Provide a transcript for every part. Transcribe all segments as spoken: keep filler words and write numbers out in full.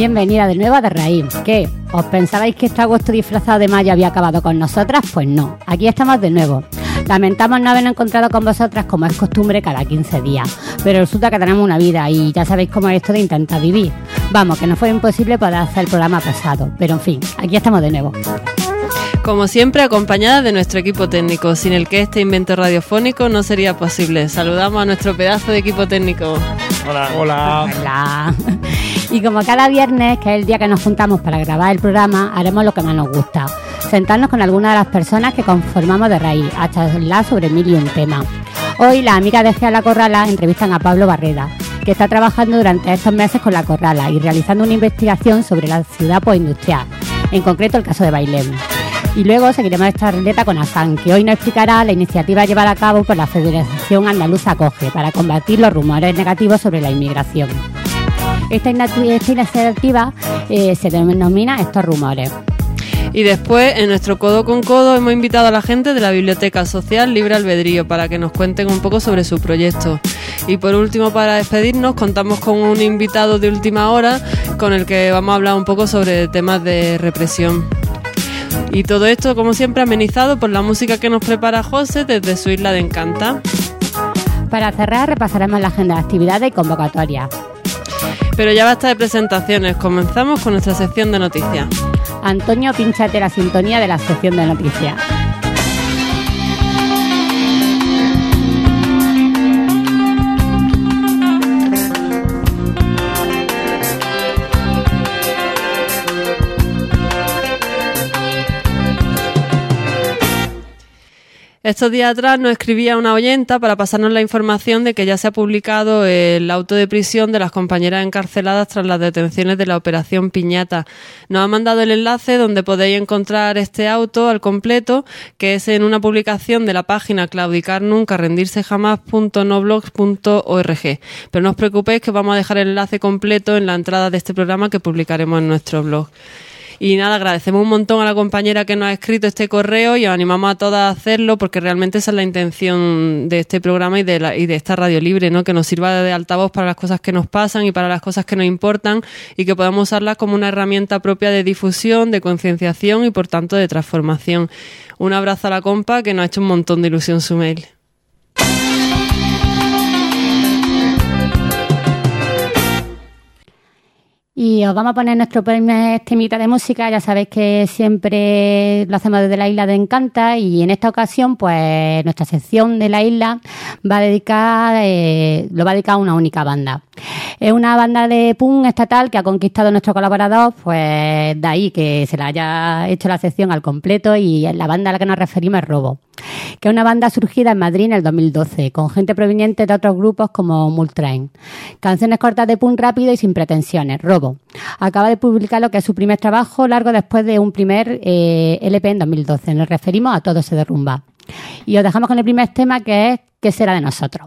Bienvenida de nuevo a De Raíz. ¿Qué? ¿Os pensabais que este agosto disfrazado de mayo había acabado con nosotras? Pues no, aquí estamos de nuevo. Lamentamos no habernos encontrado con vosotras como es costumbre cada quince días, pero resulta que tenemos una vida y ya sabéis cómo es esto de intentar vivir. Vamos, que no fue imposible poder hacer el programa pasado, pero en fin, aquí estamos de nuevo. Como siempre, acompañada de nuestro equipo técnico, sin el que este invento radiofónico no sería posible. Saludamos a nuestro pedazo de equipo técnico. Hola. Hola. Hola. Y como cada viernes, que es el día que nos juntamos para grabar el programa, haremos lo que más nos gusta: sentarnos con alguna de las personas que conformamos De Raíz, a charlar sobre mil y un temas. Hoy las amigas de Gea La Corrala entrevistan a Pablo Barreda, que está trabajando durante estos meses con La Corrala y realizando una investigación sobre la ciudad postindustrial, en concreto el caso de Bailén. Y luego seguiremos esta ruleta con Hassan, que hoy nos explicará la iniciativa llevada a cabo por la Federación Andaluza Acoge para combatir los rumores negativos sobre la inmigración. Esta, esta iniciativa eh, se denomina Estos Rumores. Y después, en nuestro Codo con Codo, hemos invitado a la gente de la Biblioteca Social Libre Albedrío para que nos cuenten un poco sobre su proyecto. Y por último, para despedirnos, contamos con un invitado de última hora con el que vamos a hablar un poco sobre temas de represión. Y todo esto, como siempre, amenizado por la música que nos prepara José desde su isla de Encanta. Para cerrar, repasaremos la agenda de actividades y convocatorias. Pero ya basta de presentaciones, comenzamos con nuestra sección de noticias. Antonio, pínchate la sintonía de la sección de noticias. Estos días atrás nos escribía una oyenta para pasarnos la información de que ya se ha publicado el auto de prisión de las compañeras encarceladas tras las detenciones de la Operación Piñata. Nos ha mandado el enlace donde podéis encontrar este auto al completo, que es en una publicación de la página claudicar nunca rendirse jamás punto noblogs punto org. Pero no os preocupéis, que vamos a dejar el enlace completo en la entrada de este programa que publicaremos en nuestro blog. Y nada, agradecemos un montón a la compañera que nos ha escrito este correo y os animamos a todas a hacerlo, porque realmente esa es la intención de este programa y de, la, y de esta radio libre, ¿no? Que nos sirva de altavoz para las cosas que nos pasan y para las cosas que nos importan, y que podamos usarlas como una herramienta propia de difusión, de concienciación y por tanto de transformación. Un abrazo a la compa, que nos ha hecho un montón de ilusión su mail. Y os vamos a poner nuestro primer temita de música. Ya sabéis que siempre lo hacemos desde la isla de Encanta, y en esta ocasión pues nuestra sección de la isla va a dedicar, eh, lo va a dedicar a una única banda. Es una banda de punk estatal que ha conquistado nuestro colaborador, pues de ahí que se la haya hecho la sección al completo, y la banda a la que nos referimos es Robo, que es una banda surgida en Madrid en el dos mil doce, con gente proveniente de otros grupos como Multrain. Canciones cortas de punk rápido y sin pretensiones. Robo acaba de publicar lo que es su primer trabajo largo después de un primer eh, L P en dos mil doce. Nos referimos a Todo se derrumba. Y os dejamos con el primer tema, que es ¿Qué será de nosotros?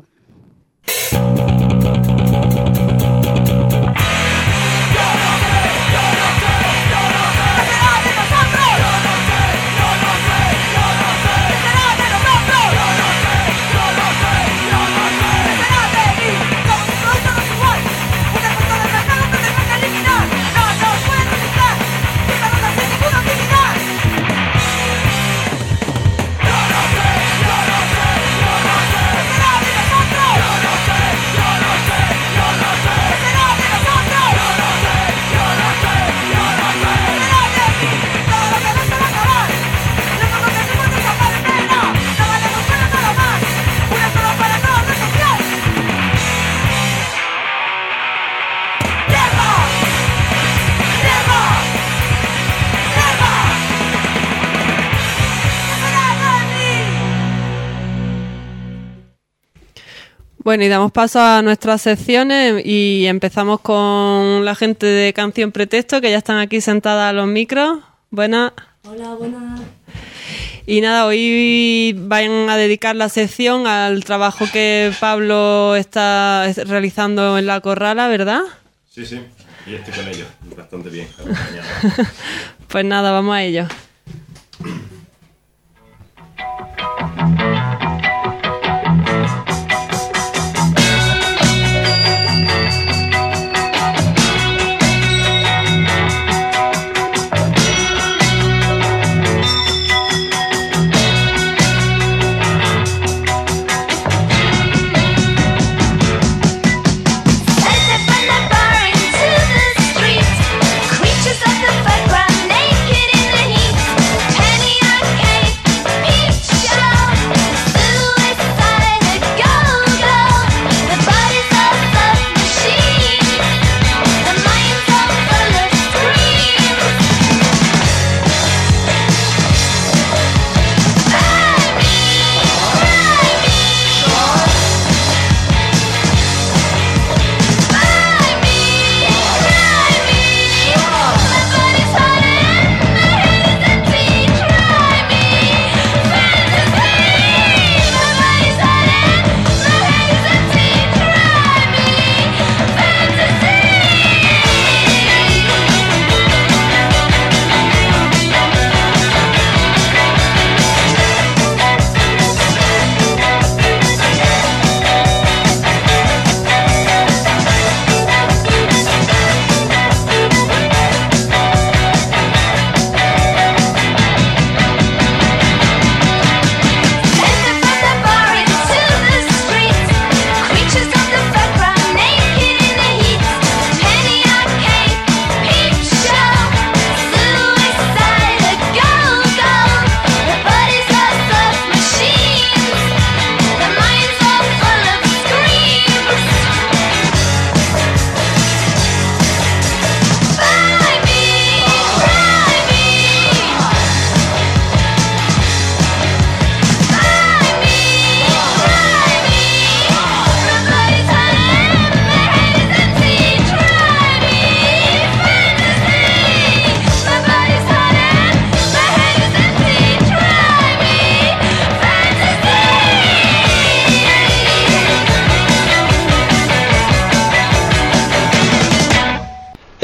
Bueno, y damos paso a nuestras secciones y empezamos con la gente de Canción Pretexto, que ya están aquí sentadas a los micros. Buenas. Hola, buenas. Y nada, hoy van a dedicar la sección al trabajo que Pablo está realizando en La Corrala, ¿verdad? Sí, sí, y estoy con ellos, bastante bien. Pues nada, vamos a ello.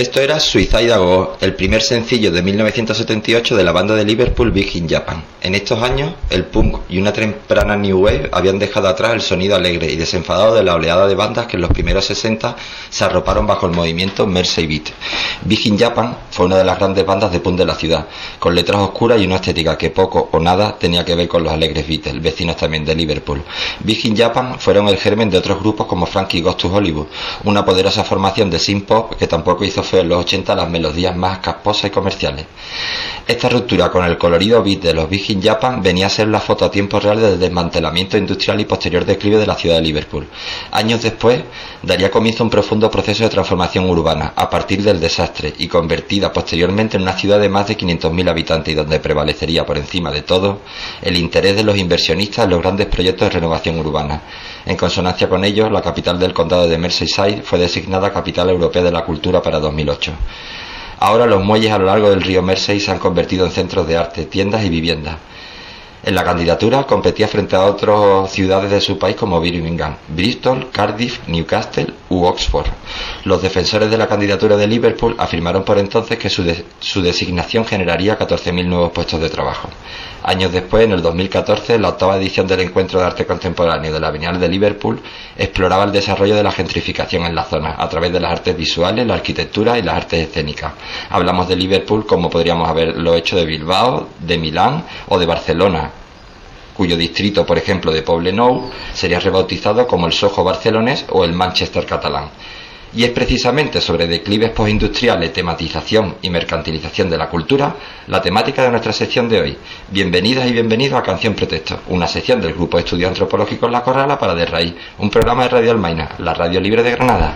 Esto era Suicide Go, el primer sencillo de mil novecientos setenta y ocho de la banda de Liverpool Big in Japan. En estos años, el punk y una temprana new wave habían dejado atrás el sonido alegre y desenfadado de la oleada de bandas que en los primeros sesenta se arroparon bajo el movimiento Mersey Beat. Big in Japan fue una de las grandes bandas de punk de la ciudad, con letras oscuras y una estética que poco o nada tenía que ver con los alegres Beatles, vecinos también de Liverpool. Big in Japan fueron el germen de otros grupos como Frankie Goes to Hollywood, una poderosa formación de synth pop que tampoco hizo fue en los ochenta las melodías más casposas y comerciales. Esta ruptura con el colorido beat de los Big in Japan venía a ser la foto a tiempo real del desmantelamiento industrial y posterior declive de la ciudad de Liverpool. Años después daría comienzo un profundo proceso de transformación urbana a partir del desastre y convertida posteriormente en una ciudad de más de quinientos mil habitantes y donde prevalecería por encima de todo el interés de los inversionistas en los grandes proyectos de renovación urbana. En consonancia con ello, la capital del condado de Merseyside fue designada Capital Europea de la Cultura para dos mil ocho. Ahora los muelles a lo largo del río Mersey se han convertido en centros de arte, tiendas y viviendas. En la candidatura competía frente a otras ciudades de su país como Birmingham, Bristol, Cardiff, Newcastle u Oxford. Los defensores de la candidatura de Liverpool afirmaron por entonces que su, de, su designación generaría catorce mil nuevos puestos de trabajo. Años después, en el dos mil catorce, la octava edición del Encuentro de Arte Contemporáneo de la Bienal de Liverpool exploraba el desarrollo de la gentrificación en la zona a través de las artes visuales, la arquitectura y las artes escénicas. Hablamos de Liverpool como podríamos haberlo hecho de Bilbao, de Milán o de Barcelona, cuyo distrito, por ejemplo, de Poblenou sería rebautizado como el Soho barcelonés o el Manchester catalán. Y es precisamente sobre declives postindustriales, tematización y mercantilización de la cultura la temática de nuestra sección de hoy. Bienvenidas y bienvenidos a Canción Pretexto, una sección del Grupo de Estudios Antropológicos La Corrala para De Raíz, un programa de Radio Almaina, la radio libre de Granada.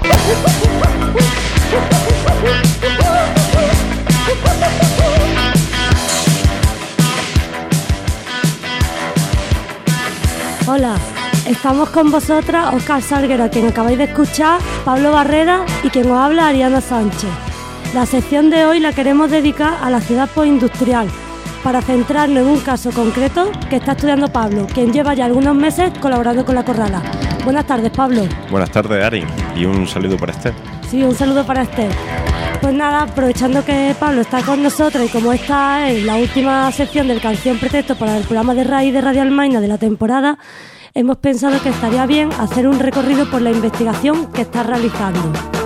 Hola, estamos con vosotras Óscar Salguero, a quien acabáis de escuchar, Pablo Barrera y quien os habla Ariana Sánchez. La sección de hoy la queremos dedicar a la ciudad postindustrial, para centrarnos en un caso concreto que está estudiando Pablo, quien lleva ya algunos meses colaborando con La Corrala. Buenas tardes, Pablo. Buenas tardes, Ari, y un saludo para Esther. Sí, un saludo para Esther. Pues nada, aprovechando que Pablo está con nosotros y como esta es la última sección del Canción Pretexto para el programa de Raíz de Radio Almaina de la temporada, hemos pensado que estaría bien hacer un recorrido por la investigación que está realizando.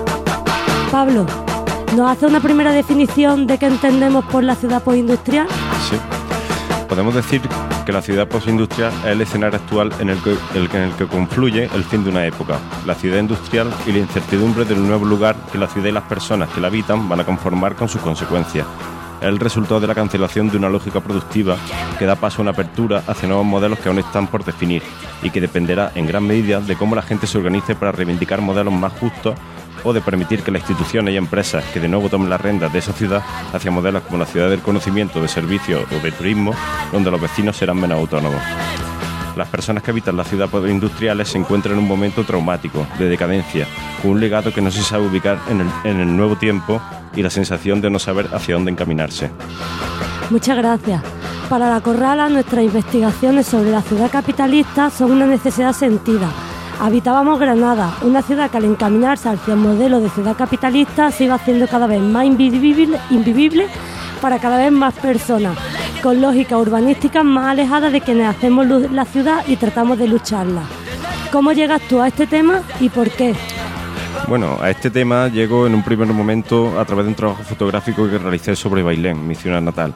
Pablo, ¿nos hace una primera definición de qué entendemos por la ciudad postindustrial? Sí. Podemos decir que la ciudad postindustrial es el escenario actual en el que, el, en el que confluye el fin de una época, la ciudad industrial y la incertidumbre del nuevo lugar que la ciudad y las personas que la habitan van a conformar con sus consecuencias. Es el resultado de la cancelación de una lógica productiva que da paso a una apertura hacia nuevos modelos que aún están por definir y que dependerá en gran medida de cómo la gente se organice para reivindicar modelos más justos o de permitir que las instituciones y empresas que de nuevo tomen las riendas de esa ciudad hacia modelos como la ciudad del conocimiento, de servicios o de turismo, donde los vecinos serán menos autónomos. Las personas que habitan las ciudades industriales se encuentran en un momento traumático, de decadencia, con un legado que no se sabe ubicar en el, en el nuevo tiempo y la sensación de no saber hacia dónde encaminarse. Muchas gracias. Para La Corrala, nuestras investigaciones sobre la ciudad capitalista son una necesidad sentida. Habitábamos Granada, una ciudad que al encaminarse hacia el modelo de ciudad capitalista se iba haciendo cada vez más invivible, invivible para cada vez más personas, con lógicas urbanísticas más alejadas de quienes hacemos la ciudad y tratamos de lucharla. ¿Cómo llegas tú a este tema y por qué? Bueno, a este tema llego en un primer momento a través de un trabajo fotográfico que realicé sobre Bailén, mi ciudad natal,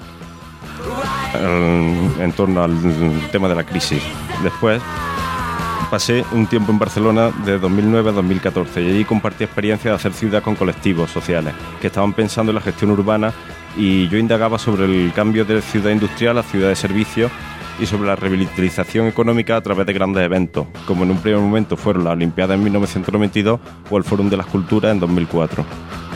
en torno al tema de la crisis. Después pasé un tiempo en Barcelona de dos mil nueve a dos mil catorce y allí compartí experiencias de hacer ciudad con colectivos sociales que estaban pensando en la gestión urbana, y yo indagaba sobre el cambio de ciudad industrial a ciudad de servicios y sobre la revitalización económica a través de grandes eventos, como en un primer momento fueron las Olimpiadas en mil novecientos noventa y dos o el Fórum de las Culturas en dos mil cuatro.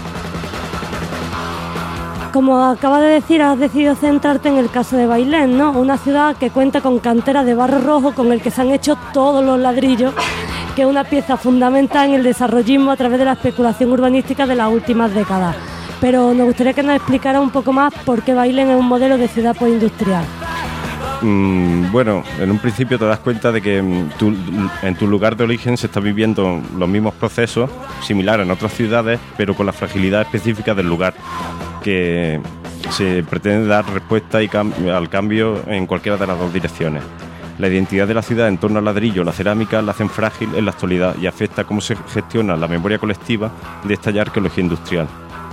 Como acabas de decir, has decidido centrarte en el caso de Bailén, ¿no? Una ciudad que cuenta con canteras de barro rojo con el que se han hecho todos los ladrillos, que es una pieza fundamental en el desarrollismo a través de la especulación urbanística de las últimas décadas. Pero nos gustaría que nos explicara un poco más por qué Bailén es un modelo de ciudad postindustrial. Mm, bueno, en un principio te das cuenta de que mm, tu, en tu lugar de origen se están viviendo los mismos procesos similares en otras ciudades, pero con la fragilidad específica del lugar, que se pretende dar respuesta y cam- al cambio en cualquiera de las dos direcciones. La identidad de la ciudad en torno al ladrillo o la cerámica la hacen frágil en la actualidad y afecta cómo se gestiona la memoria colectiva de esta ya arqueología industrial.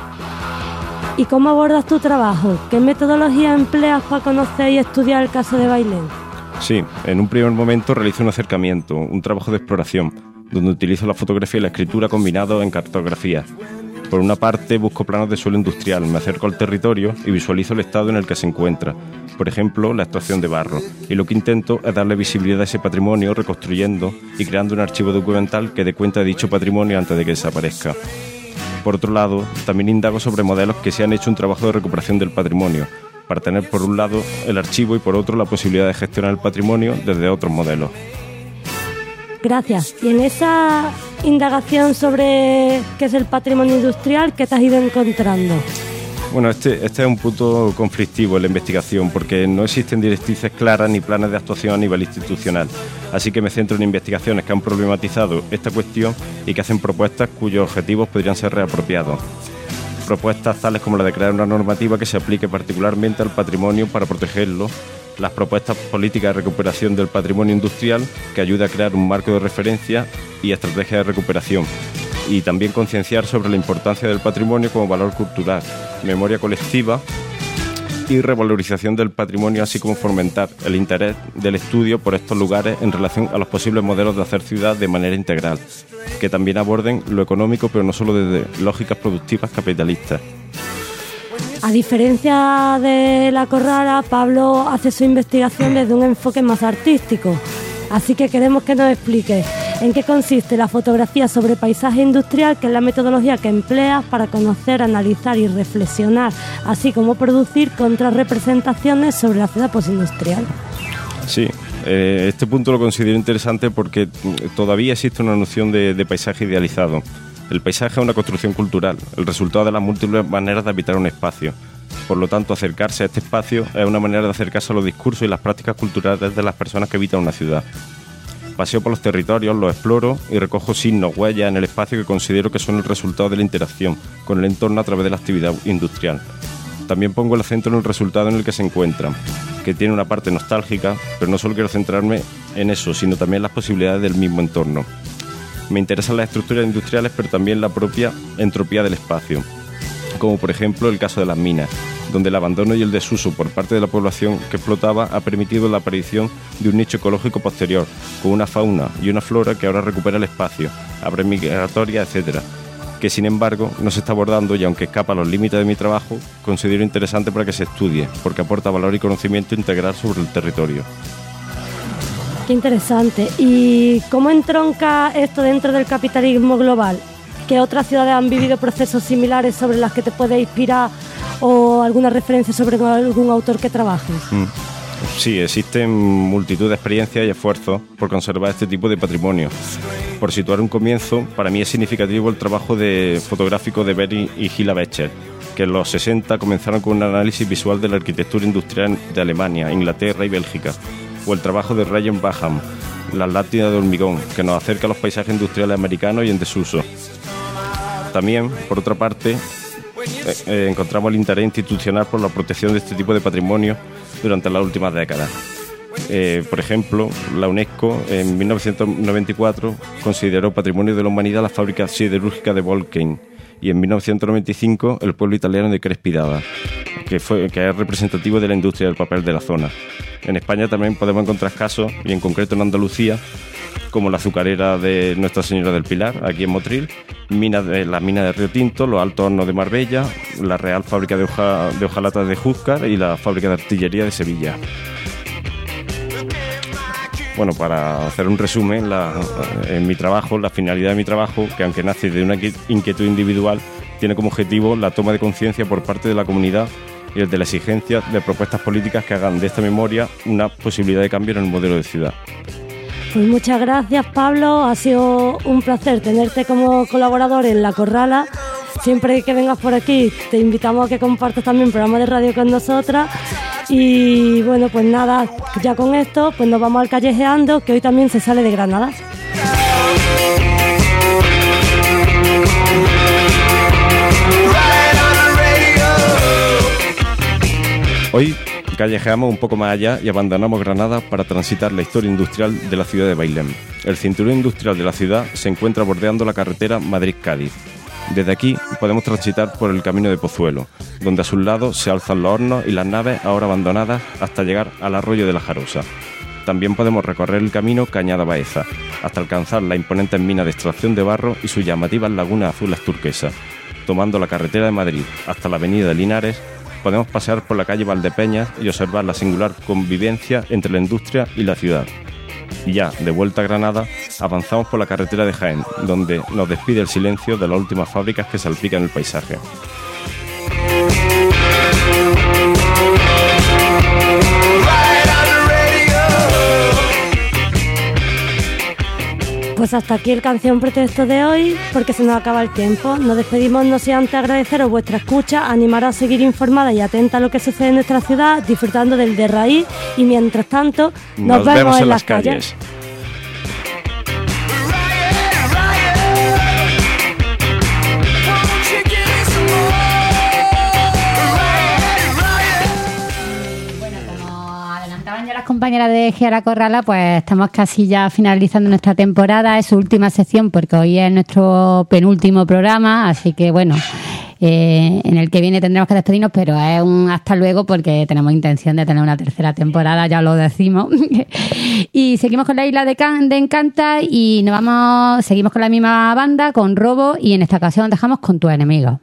¿Y cómo abordas tu trabajo? ¿Qué metodología empleas para conocer y estudiar el caso de Bailén? Sí, en un primer momento realizo un acercamiento, un trabajo de exploración, donde utilizo la fotografía y la escritura combinados en cartografía. Por una parte, busco planos de suelo industrial, me acerco al territorio y visualizo el estado en el que se encuentra, por ejemplo, la extracción de barro, y lo que intento es darle visibilidad a ese patrimonio reconstruyendo y creando un archivo documental que dé cuenta de dicho patrimonio antes de que desaparezca. Por otro lado, también indago sobre modelos que se han hecho un trabajo de recuperación del patrimonio, para tener por un lado el archivo y por otro la posibilidad de gestionar el patrimonio desde otros modelos. Gracias. Y en esa indagación sobre qué es el patrimonio industrial, ¿qué te has ido encontrando? Bueno, este, este es un punto conflictivo en la investigación porque no existen directrices claras ni planes de actuación a nivel institucional. Así que me centro en investigaciones que han problematizado esta cuestión y que hacen propuestas cuyos objetivos podrían ser reapropiados. Propuestas tales como la de crear una normativa que se aplique particularmente al patrimonio para protegerlo, las propuestas políticas de recuperación del patrimonio industrial que ayuda a crear un marco de referencia y estrategia de recuperación, y también concienciar sobre la importancia del patrimonio como valor cultural, memoria colectiva y revalorización del patrimonio, así como fomentar el interés del estudio por estos lugares en relación a los posibles modelos de hacer ciudad de manera integral, que también aborden lo económico, pero no solo desde lógicas productivas capitalistas. A diferencia de La Corrala, Pablo hace su investigación desde un enfoque más artístico. Así que queremos que nos explique en qué consiste la fotografía sobre paisaje industrial, que es la metodología que empleas para conocer, analizar y reflexionar, así como producir contrarrepresentaciones sobre la ciudad postindustrial. Sí, eh, este punto lo considero interesante porque todavía existe una noción de, de paisaje idealizado. El paisaje es una construcción cultural, el resultado de las múltiples maneras de habitar un espacio. Por lo tanto, acercarse a este espacio es una manera de acercarse a los discursos y las prácticas culturales de las personas que habitan una ciudad. Paseo por los territorios, los exploro y recojo signos, huellas en el espacio que considero que son el resultado de la interacción con el entorno a través de la actividad industrial. También pongo el acento en el resultado en el que se encuentran, que tiene una parte nostálgica, pero no solo quiero centrarme en eso, sino también en las posibilidades del mismo entorno. Me interesan las estructuras industriales, pero también la propia entropía del espacio, como por ejemplo el caso de las minas, donde el abandono y el desuso por parte de la población que explotaba ha permitido la aparición de un nicho ecológico posterior, con una fauna y una flora que ahora recupera el espacio, abre migratorias, etcétera, que sin embargo no se está abordando y aunque escapa a los límites de mi trabajo, considero interesante para que se estudie, porque aporta valor y conocimiento integral sobre el territorio. Qué interesante. ¿Y cómo entronca esto dentro del capitalismo global? ¿Qué otras ciudades han vivido procesos similares sobre las que te puede inspirar o alguna referencia sobre algún autor que trabajes? Mm. Sí, existen multitud de experiencias y esfuerzos por conservar este tipo de patrimonio. Por situar un comienzo, para mí es significativo el trabajo de fotográfico de Bering y Gila Becher, que en los sesenta comenzaron con un análisis visual de la arquitectura industrial de Alemania, Inglaterra y Bélgica, o el trabajo de Ryan Baham, Las látinas de hormigón, que nos acerca a los paisajes industriales americanos y en desuso. También, por otra parte, eh, eh, encontramos el interés institucional por la protección de este tipo de patrimonio durante las últimas décadas. Eh, por ejemplo, la UNESCO en mil novecientos noventa y cuatro consideró Patrimonio de la Humanidad la fábrica siderúrgica de Volcain, y en mil novecientos noventa y cinco el pueblo italiano de Crespidada, que, fue, que es representativo de la industria del papel de la zona. En España también podemos encontrar casos, y en concreto en Andalucía, como la azucarera de Nuestra Señora del Pilar, aquí en Motril, mina de, la mina de Río Tinto, los Altos Hornos de Marbella, la Real Fábrica de, hoja, de hojalatas de Júzcar y la Fábrica de Artillería de Sevilla. Bueno, para hacer un resumen, la, en mi trabajo, la finalidad de mi trabajo, que aunque nace de una inquietud individual, tiene como objetivo la toma de conciencia por parte de la comunidad y el de la exigencia de propuestas políticas que hagan de esta memoria una posibilidad de cambio en el modelo de ciudad. Pues muchas gracias, Pablo. Ha sido un placer tenerte como colaborador en La Corrala. Siempre que vengas por aquí te invitamos a que compartas también programa de radio con nosotras. Y bueno, pues nada, ya con esto pues nos vamos al Callejeando, que hoy también se sale de Granada. Hoy callejeamos un poco más allá y abandonamos Granada para transitar la historia industrial de la ciudad de Bailén. El cinturón industrial de la ciudad se encuentra bordeando la carretera Madrid-Cádiz. Desde aquí podemos transitar por el camino de Pozuelo, donde a sus lados se alzan los hornos y las naves ahora abandonadas hasta llegar al arroyo de la Jarosa. También podemos recorrer el camino Cañada Baeza, hasta alcanzar las imponentes minas de extracción de barro y sus llamativas lagunas azules turquesas. Tomando la carretera de Madrid hasta la avenida de Linares, podemos pasear por la calle Valdepeñas y observar la singular convivencia entre la industria y la ciudad. Y ya, de vuelta a Granada, avanzamos por la carretera de Jaén, donde nos despide el silencio de las últimas fábricas que salpican el paisaje. Pues hasta aquí el Canción Pretexto de hoy, porque se nos acaba el tiempo. Nos despedimos no sin antes agradeceros vuestra escucha, animaros a seguir informada y atenta a lo que sucede en nuestra ciudad, disfrutando del de raíz, y mientras tanto, nos, nos vemos, vemos en, en las calles. calles. Compañeras de Giara Corrala, pues estamos casi ya finalizando nuestra temporada, es su última sección porque hoy es nuestro penúltimo programa, así que bueno, eh, en el que viene tendremos que despedirnos, pero es un hasta luego porque tenemos intención de tener una tercera temporada, ya lo decimos. Y seguimos con la Isla de, Can- de Encanta y nos vamos, seguimos con la misma banda, con Robo, y en esta ocasión dejamos Con tus enemigos.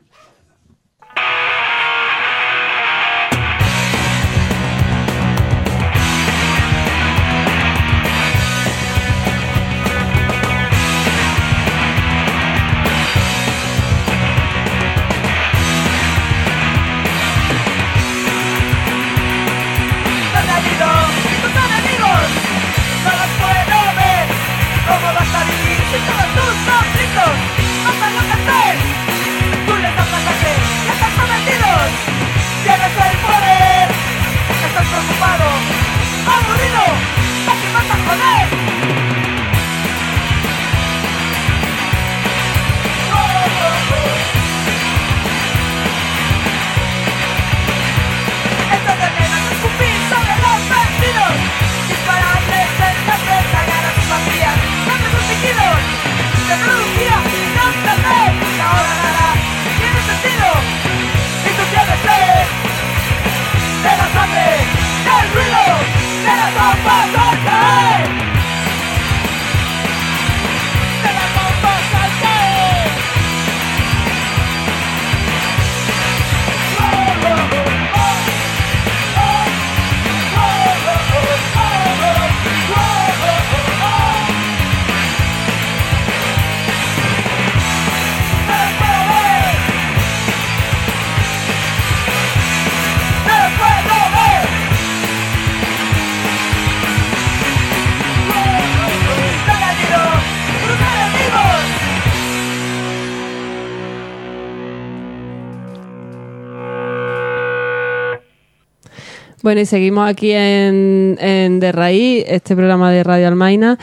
Bueno, y seguimos aquí en, en De Raíz, este programa de Radio Almaina,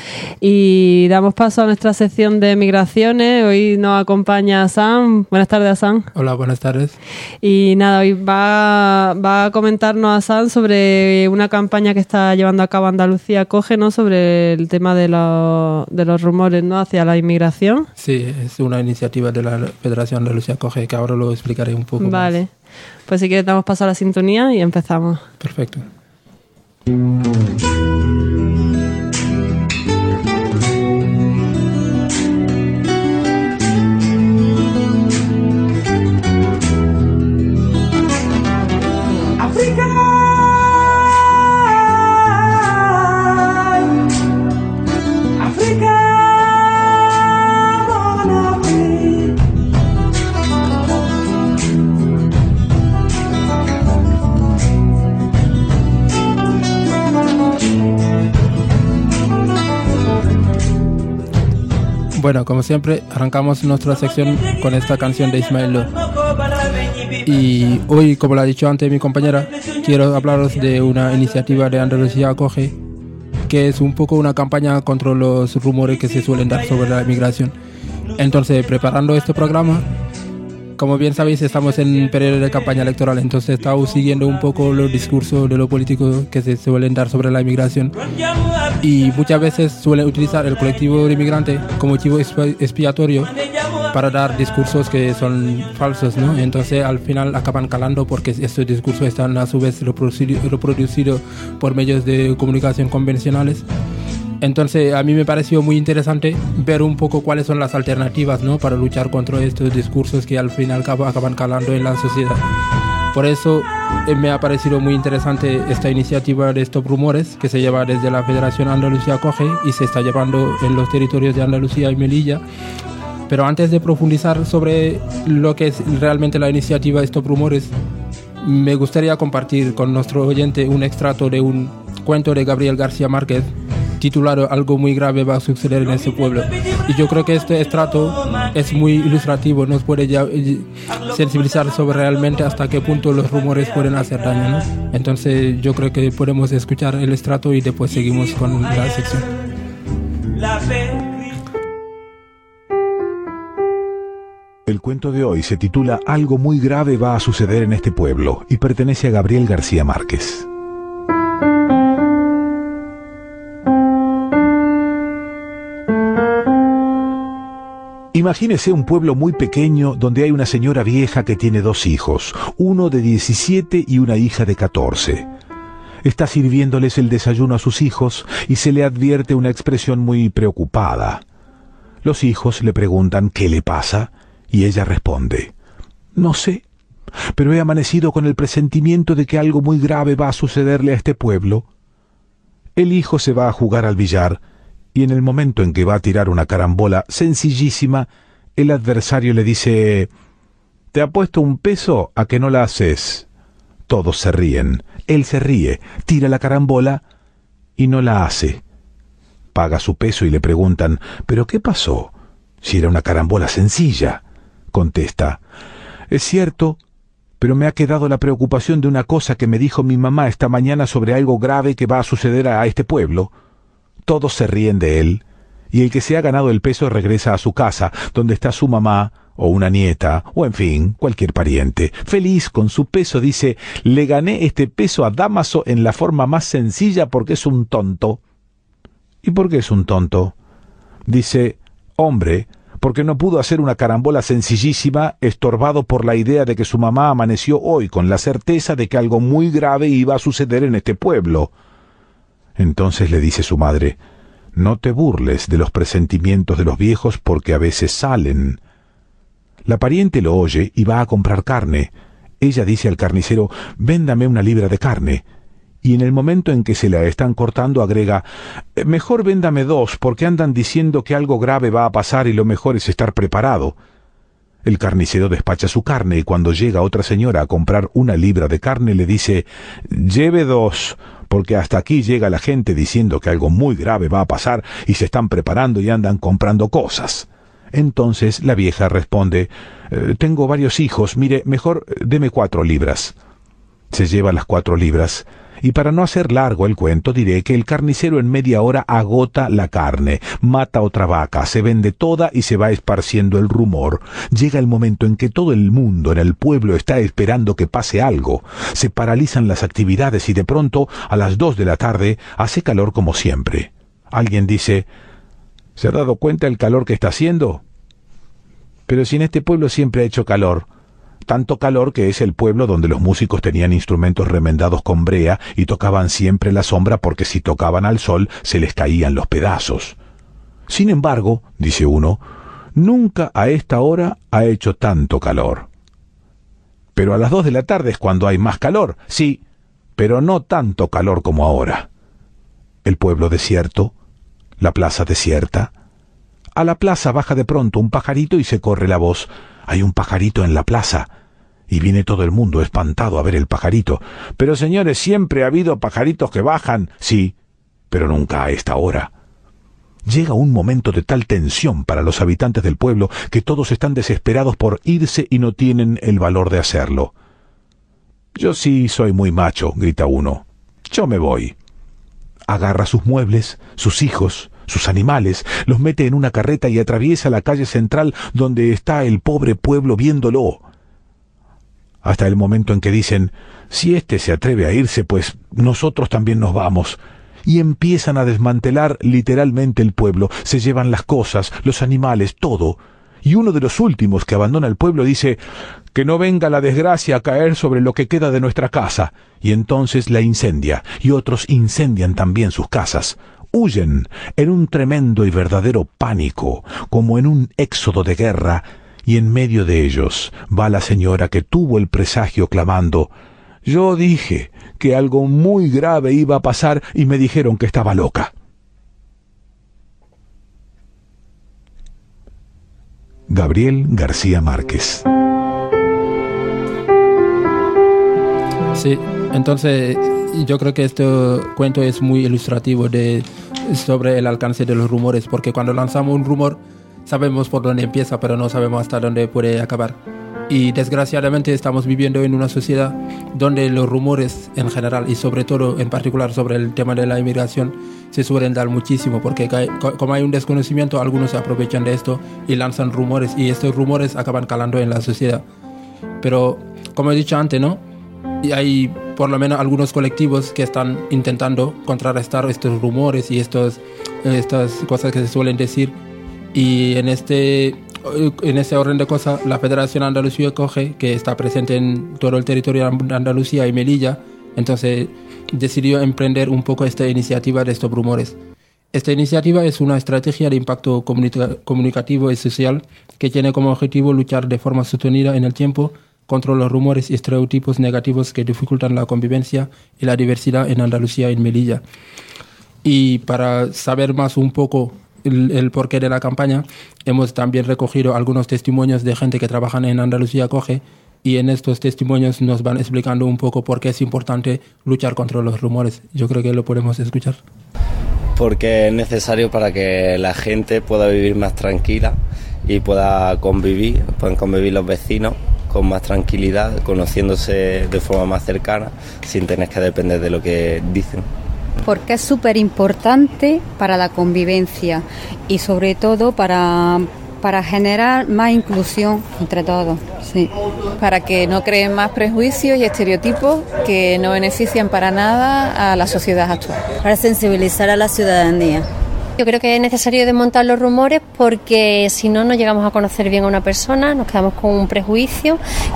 y damos paso a nuestra sección de migraciones. Hoy nos acompaña Asan. Buenas tardes, Asan. Hola, buenas tardes. Y nada, hoy va, va a comentarnos Asan sobre una campaña que está llevando a cabo Andalucía Acoge, ¿no? Sobre el tema de, lo, de los rumores, ¿no? Hacia la inmigración. Sí, es una iniciativa de la Federación Andalucía Acoge, que ahora lo explicaré un poco Vale. más. Pues si quieres damos paso a la sintonía y empezamos. Perfecto. Bueno, como siempre, arrancamos nuestra sección con esta canción de Ismael Lo. Y hoy, como lo ha dicho antes mi compañera, quiero hablaros de una iniciativa de Andalucía Acoge, que es un poco una campaña contra los rumores que se suelen dar sobre la inmigración. Entonces, preparando este programa, como bien sabéis, estamos en periodo de campaña electoral, entonces estamos siguiendo un poco los discursos de los políticos que se suelen dar sobre la inmigración. Y muchas veces suelen utilizar el colectivo de inmigrantes como chivo expiatorio para dar discursos que son falsos, ¿no? Entonces al final acaban calando porque estos discursos están a su vez reproducidos por medios de comunicación convencionales. Entonces a mí me pareció muy interesante ver un poco cuáles son las alternativas, ¿no?, para luchar contra estos discursos que al final acaban calando en la sociedad. Por eso eh, me ha parecido muy interesante esta iniciativa de Stop Rumores, que se lleva desde la Federación Andalucía Acoge y se está llevando en los territorios de Andalucía y Melilla. Pero antes de profundizar sobre lo que es realmente la iniciativa Stop Rumores, me gustaría compartir con nuestro oyente un extracto de un cuento de Gabriel García Márquez titulado Algo muy grave va a suceder en este pueblo. Y yo creo que este extracto es muy ilustrativo, nos puede ya sensibilizar sobre realmente hasta qué punto los rumores pueden hacer daño, ¿no? Entonces yo creo que podemos escuchar el extracto y después seguimos con la sección. El cuento de hoy se titula Algo muy grave va a suceder en este pueblo y pertenece a Gabriel García Márquez. Imagínese un pueblo muy pequeño donde hay una señora vieja que tiene dos hijos, uno de diecisiete y una hija de catorce. Está sirviéndoles el desayuno a sus hijos y se le advierte una expresión muy preocupada. Los hijos le preguntan ¿qué le pasa? Y ella responde, no sé, pero he amanecido con el presentimiento de que algo muy grave va a sucederle a este pueblo. El hijo se va a jugar al billar y en el momento en que va a tirar una carambola sencillísima, el adversario le dice, te apuesto un peso a que no la haces. Todos se ríen, él se ríe, tira la carambola y no la hace. Paga su peso y le preguntan, ¿pero qué pasó? Si era una carambola sencilla. Contesta, es cierto, pero me ha quedado la preocupación de una cosa que me dijo mi mamá esta mañana sobre algo grave que va a suceder a este pueblo. Todos se ríen de él, y el que se ha ganado el peso regresa a su casa, donde está su mamá, o una nieta, o en fin, cualquier pariente. Feliz con su peso, dice, le gané este peso a Dámaso en la forma más sencilla porque es un tonto. ¿Y por qué es un tonto? Dice, hombre, porque no pudo hacer una carambola sencillísima, estorbado por la idea de que su mamá amaneció hoy con la certeza de que algo muy grave iba a suceder en este pueblo. Entonces le dice su madre, no te burles de los presentimientos de los viejos porque a veces salen. La pariente lo oye y va a comprar carne. Ella dice al carnicero, véndame una libra de carne. Y en el momento en que se la están cortando agrega, mejor véndame dos porque andan diciendo que algo grave va a pasar y lo mejor es estar preparado. El carnicero despacha su carne y cuando llega otra señora a comprar una libra de carne le dice, lleve dos, porque hasta aquí llega la gente diciendo que algo muy grave va a pasar y se están preparando y andan comprando cosas. Entonces la vieja responde, tengo varios hijos, mire, mejor deme cuatro libras. Se lleva las cuatro libras. Y para no hacer largo el cuento, diré que el carnicero en media hora agota la carne, mata otra vaca, se vende toda y se va esparciendo el rumor. Llega el momento en que todo el mundo en el pueblo está esperando que pase algo. Se paralizan las actividades y de pronto, a las dos de la tarde, hace calor como siempre. Alguien dice, ¿se ha dado cuenta el calor que está haciendo? Pero si en este pueblo siempre ha hecho calor. Tanto calor que es el pueblo donde los músicos tenían instrumentos remendados con brea y tocaban siempre la sombra porque si tocaban al sol se les caían los pedazos. Sin embargo, dice uno, nunca a esta hora ha hecho tanto calor. Pero a las dos de la tarde es cuando hay más calor, sí, pero no tanto calor como ahora. El pueblo desierto, la plaza desierta. A la plaza baja de pronto un pajarito y se corre la voz, hay un pajarito en la plaza. Y viene todo el mundo espantado a ver el pajarito. Pero señores, siempre ha habido pajaritos que bajan. Sí, pero nunca a esta hora. Llega un momento de tal tensión para los habitantes del pueblo que todos están desesperados por irse y no tienen el valor de hacerlo. Yo sí soy muy macho, grita uno. Yo me voy. Agarra sus muebles, sus hijos, sus animales, los mete en una carreta y atraviesa la calle central donde está el pobre pueblo viéndolo. Hasta el momento en que dicen, si éste se atreve a irse, pues nosotros también nos vamos. Y empiezan a desmantelar literalmente el pueblo. Se llevan las cosas, los animales, todo. Y uno de los últimos que abandona el pueblo dice, que no venga la desgracia a caer sobre lo que queda de nuestra casa. Y entonces la incendia, y otros incendian también sus casas. Huyen en un tremendo y verdadero pánico, como en un éxodo de guerra, y en medio de ellos va la señora que tuvo el presagio clamando, yo dije que algo muy grave iba a pasar y me dijeron que estaba loca. Gabriel García Márquez. Sí, entonces yo creo que este cuento es muy ilustrativo de, sobre el alcance de los rumores, porque cuando lanzamos un rumor sabemos por dónde empieza, pero no sabemos hasta dónde puede acabar. Y desgraciadamente estamos viviendo en una sociedad donde los rumores en general y sobre todo en particular sobre el tema de la inmigración se suelen dar muchísimo, porque como hay un desconocimiento, algunos se aprovechan de esto y lanzan rumores, y estos rumores acaban calando en la sociedad. Pero como he dicho antes, ¿no? Y hay por lo menos algunos colectivos que están intentando contrarrestar estos rumores y estos, estas cosas que se suelen decir. Y en este, en este orden de cosas, la Federación Andalucía Coge, que está presente en todo el territorio de Andalucía y Melilla, entonces decidió emprender un poco esta iniciativa de estos rumores. Esta iniciativa es una estrategia de impacto comunica- comunicativo y social que tiene como objetivo luchar de forma sostenida en el tiempo contra los rumores y estereotipos negativos que dificultan la convivencia y la diversidad en Andalucía y en Melilla. Y para saber más un poco el, el porqué de la campaña, hemos también recogido algunos testimonios de gente que trabaja en Andalucía Coge, y en estos testimonios nos van explicando un poco por qué es importante luchar contra los rumores. Yo creo que lo podemos escuchar. Porque es necesario para que la gente pueda vivir más tranquila y pueda convivir, puedan convivir los vecinos con más tranquilidad, conociéndose de forma más cercana, sin tener que depender de lo que dicen. Porque es súper importante para la convivencia y sobre todo para, para generar más inclusión entre todos. Sí. Para que no creen más prejuicios y estereotipos que no benefician para nada a la sociedad actual. Para sensibilizar a la ciudadanía. Yo creo que es necesario desmontar los rumores, porque si no, no llegamos a conocer bien a una persona, nos quedamos con un prejuicio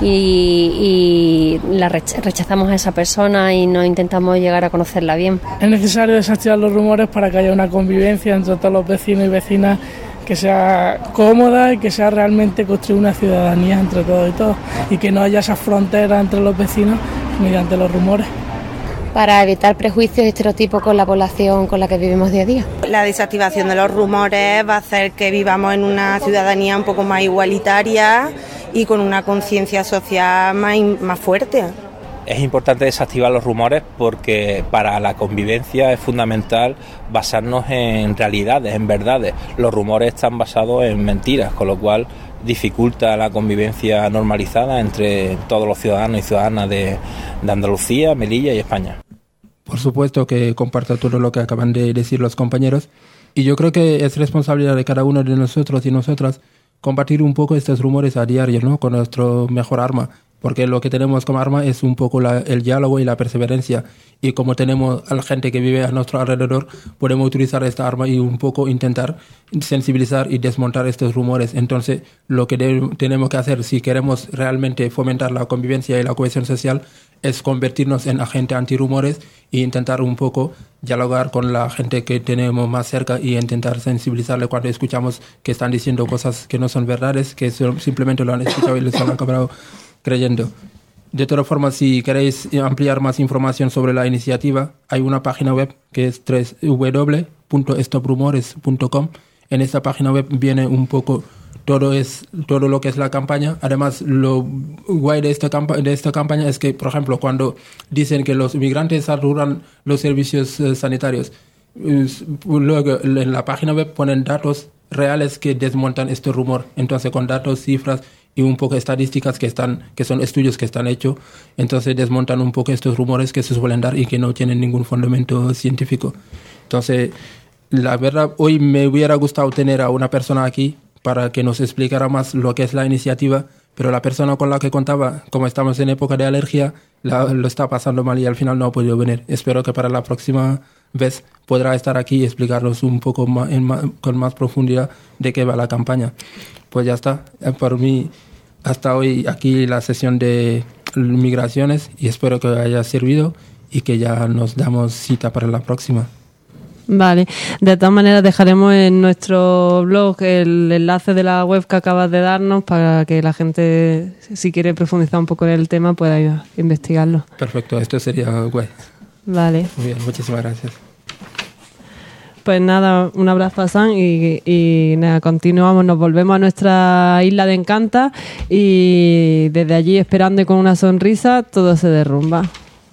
y, y la rechazamos a esa persona y no intentamos llegar a conocerla bien. Es necesario desactivar los rumores para que haya una convivencia entre todos los vecinos y vecinas que sea cómoda y que sea realmente construir una ciudadanía entre todos y todos, y que no haya esas fronteras entre los vecinos mediante los rumores. Para evitar prejuicios y estereotipos con la población con la que vivimos día a día. La desactivación de los rumores va a hacer que vivamos en una ciudadanía un poco más igualitaria y con una conciencia social más, más fuerte. Es importante desactivar los rumores porque para la convivencia es fundamental basarnos en realidades, en verdades. Los rumores están basados en mentiras, con lo cual dificulta la convivencia normalizada entre todos los ciudadanos y ciudadanas de, de Andalucía, Melilla y España. Por supuesto que comparto todo lo que acaban de decir los compañeros, y yo creo que es responsabilidad de cada uno de nosotros y nosotras compartir un poco estos rumores a diario, ¿no? Con nuestro mejor arma, porque lo que tenemos como arma es un poco la, el diálogo y la perseverancia, y como tenemos a la gente que vive a nuestro alrededor, podemos utilizar esta arma y un poco intentar sensibilizar y desmontar estos rumores. Entonces, lo que de, tenemos que hacer si queremos realmente fomentar la convivencia y la cohesión social es convertirnos en agente antirrumores e intentar un poco dialogar con la gente que tenemos más cerca y intentar sensibilizarle cuando escuchamos que están diciendo cosas que no son verdades, que son, simplemente lo han escuchado y les han acabado creyendo. De todas formas, si queréis ampliar más información sobre la iniciativa, hay una página web que es doble u doble u doble u punto stop rumores punto com. En esta página web viene un poco todo es todo lo que es la campaña. Además, lo guay de esta, campa- de esta campaña es que, por ejemplo, cuando dicen que los inmigrantes saturan los servicios eh, sanitarios, eh, luego en la página web ponen datos reales que desmontan este rumor. Entonces, con datos, cifras y un poco estadísticas que están que son estudios que están hechos, entonces desmontan un poco estos rumores que se suelen dar y que no tienen ningún fundamento científico. Entonces, la verdad, hoy me hubiera gustado tener a una persona aquí para que nos explicara más lo que es la iniciativa, pero la persona con la que contaba, como estamos en época de alergia, la, lo está pasando mal y al final no ha podido venir. Espero que para la próxima vez podrá estar aquí y explicarnos un poco más, en más, con más profundidad de qué va la campaña. Pues ya está. Por mí, hasta hoy aquí la sesión de migraciones y espero que haya servido y que ya nos damos cita para la próxima. Vale, de todas maneras dejaremos en nuestro blog el enlace de la web que acabas de darnos para que la gente, si quiere profundizar un poco en el tema, pueda investigarlo. Perfecto, esto sería guay. Vale. Muy bien, muchísimas gracias. Pues nada, un abrazo a San y, y nada, continuamos, nos volvemos a nuestra isla de Encanta y desde allí, esperando y con una sonrisa, todo se derrumba.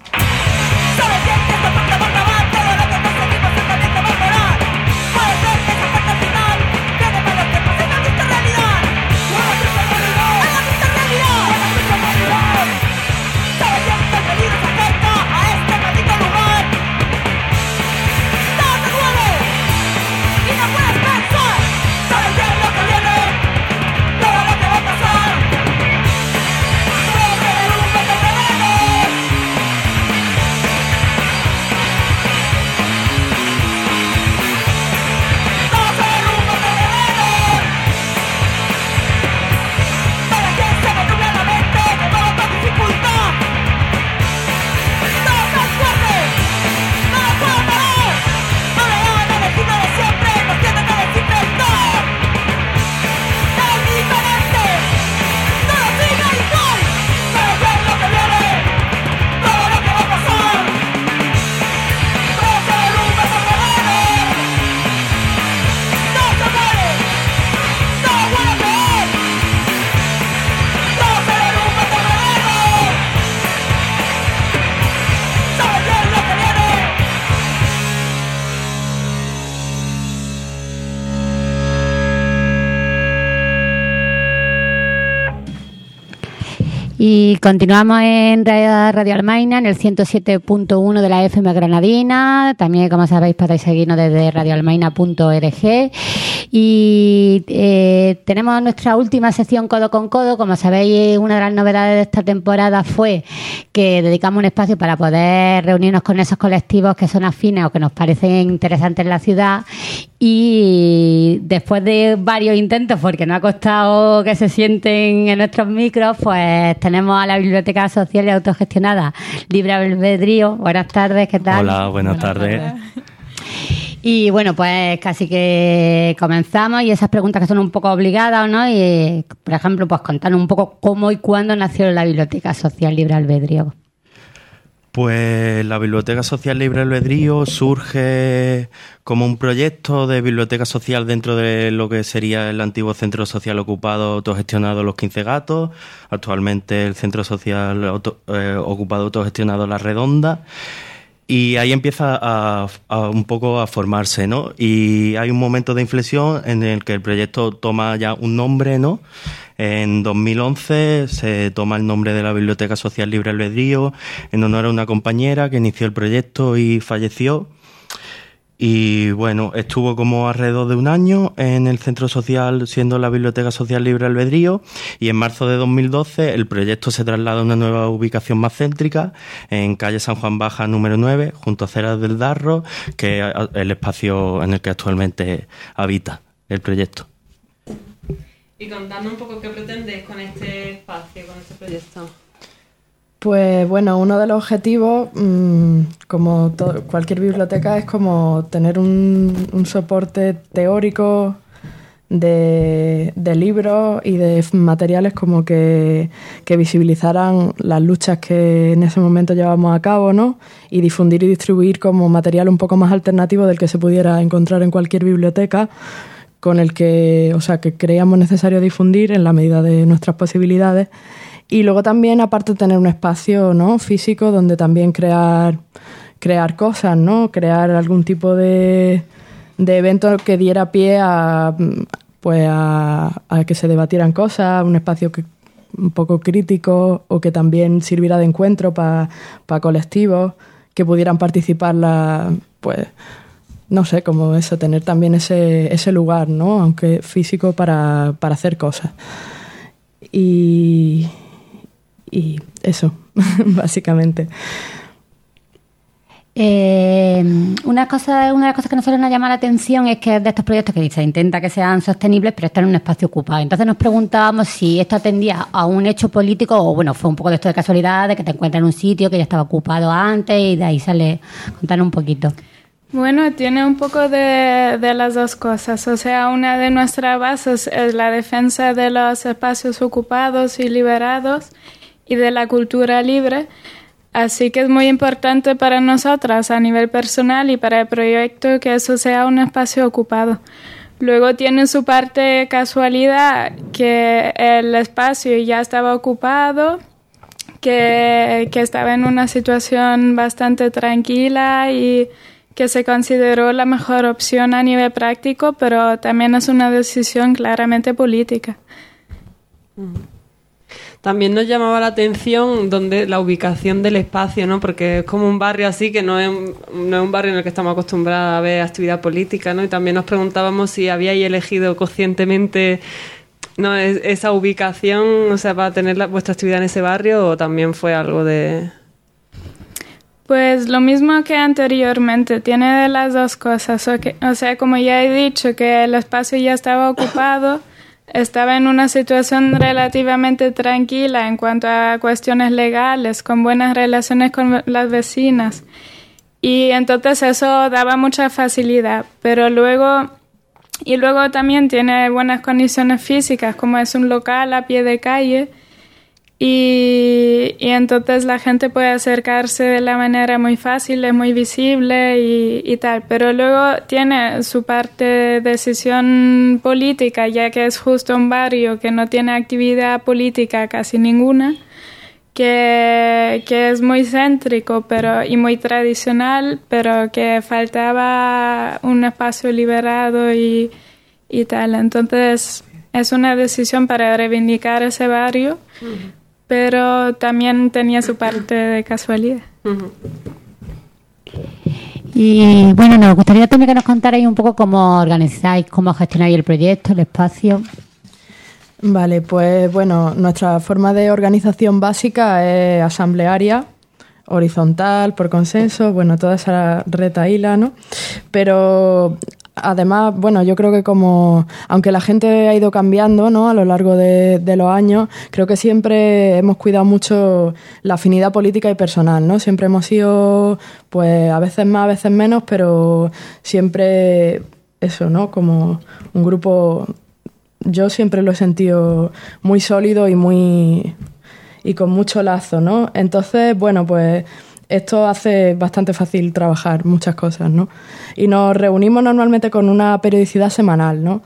Y continuamos en Radio Almaina, en el ciento siete punto uno de la F M Granadina. También, como sabéis, podéis seguirnos desde radio almaina punto org. Y eh, tenemos nuestra última sección Codo con Codo. Como sabéis, una de las novedades de esta temporada fue que dedicamos un espacio para poder reunirnos con esos colectivos que son afines o que nos parecen interesantes en la ciudad. Y después de varios intentos, porque nos ha costado que se sienten en nuestros micros, pues tenemos a la Biblioteca Social y Autogestionada Libre Albedrío. Buenas tardes, ¿qué tal? Hola, buenas, buenas tardes. tardes. Y bueno, pues casi que comenzamos y esas preguntas que son un poco obligadas, ¿no? Y, por ejemplo, pues contarnos un poco cómo y cuándo nació la Biblioteca Social Libre Albedrío. Pues la Biblioteca Social Libre Albedrío surge como un proyecto de biblioteca social dentro de lo que sería el antiguo Centro Social Ocupado Autogestionado Los quince Gatos, actualmente el Centro Social auto, eh, Ocupado Autogestionado La Redonda. Y ahí empieza a, a un poco a formarse, ¿no? Y hay un momento de inflexión en el que el proyecto toma ya un nombre, ¿no? En dos mil once se toma el nombre de la Biblioteca Social Libre Albedrío en honor a una compañera que inició el proyecto y falleció. Y bueno, estuvo como alrededor de un año en el centro social siendo la Biblioteca Social Libre Albedrío y en marzo de dos mil doce el proyecto se traslada a una nueva ubicación más céntrica en calle San Juan Baja número nueve junto a Ceras del Darro, que es el espacio en el que actualmente habita el proyecto. Y contadnos un poco qué pretendéis con este espacio, con este proyecto. Pues bueno, uno de los objetivos, mmm, como to- cualquier biblioteca, es como tener un, un soporte teórico de, de libros y de materiales como que, que visibilizaran las luchas que en ese momento llevamos a cabo, ¿no? Y difundir y distribuir como material un poco más alternativo del que se pudiera encontrar en cualquier biblioteca, con el que, o sea, que creíamos necesario difundir en la medida de nuestras posibilidades. Y luego también, aparte, tener un espacio, ¿no?, físico donde también crear, crear cosas, ¿no? Crear algún tipo de, de evento que diera pie a, pues a, a que se debatieran cosas, un espacio que, un poco crítico o que también sirviera de encuentro para pa colectivos, que pudieran participar, la, pues, no sé, como eso, tener también ese, ese lugar, ¿no? Aunque físico, para, para hacer cosas. Y, y eso, básicamente. Eh, una cosa, una de las cosas que a nosotros nos llama la atención es que de estos proyectos que se intenta que sean sostenibles, pero están en un espacio ocupado. Entonces nos preguntábamos si esto atendía a un hecho político o, bueno, fue un poco de esto de casualidad, de que te encuentras en un sitio que ya estaba ocupado antes y de ahí sale. Contar un poquito. Bueno, tiene un poco de, de las dos cosas. O sea, una de nuestras bases es la defensa de los espacios ocupados y liberados y de la cultura libre. Así que es muy importante para nosotras a nivel personal y para el proyecto que eso sea un espacio ocupado. Luego tiene su parte casualidad, que el espacio ya estaba ocupado, que, que estaba en una situación bastante tranquila y que se consideró la mejor opción a nivel práctico, pero también es una decisión claramente política. También nos llamaba la atención donde la ubicación del espacio, ¿no? Porque es como un barrio así que no es, no es un barrio en el que estamos acostumbrados a ver actividad política, ¿no? Y también nos preguntábamos si habíais elegido conscientemente, ¿no?, esa ubicación, o sea, para tener la, vuestra actividad en ese barrio, o también fue algo de... Pues lo mismo que anteriormente, tiene de las dos cosas. O, que, o sea, como ya he dicho, que el espacio ya estaba ocupado, estaba en una situación relativamente tranquila en cuanto a cuestiones legales, con buenas relaciones con las vecinas. Y entonces eso daba mucha facilidad. Pero luego, y luego también tiene buenas condiciones físicas, como es un local a pie de calle. Y, y entonces la gente puede acercarse de la manera muy fácil, es muy visible y, y tal. Pero luego tiene su parte de decisión política, ya que es justo un barrio que no tiene actividad política casi ninguna, que, que es muy céntrico pero, y muy tradicional, pero que faltaba un espacio liberado y, y tal. Entonces es una decisión para reivindicar ese barrio. Uh-huh. Pero también tenía su parte de casualidad. Uh-huh. Y bueno, nos gustaría también que nos contarais un poco cómo organizáis, cómo gestionáis el proyecto, el espacio. Vale, pues bueno, nuestra forma de organización básica es asamblearia, horizontal, por consenso, bueno, toda esa retaíla, ¿no? Pero además, bueno, yo creo que como, aunque la gente ha ido cambiando, ¿no?, a lo largo de, de los años, creo que siempre hemos cuidado mucho la afinidad política y personal, ¿no? Siempre hemos sido, pues, a veces más, a veces menos, pero siempre eso, ¿no?, como un grupo, yo siempre lo he sentido muy sólido y muy, y con mucho lazo, ¿no? Entonces, bueno, pues esto hace bastante fácil trabajar muchas cosas, ¿no? Y nos reunimos normalmente con una periodicidad semanal, ¿no?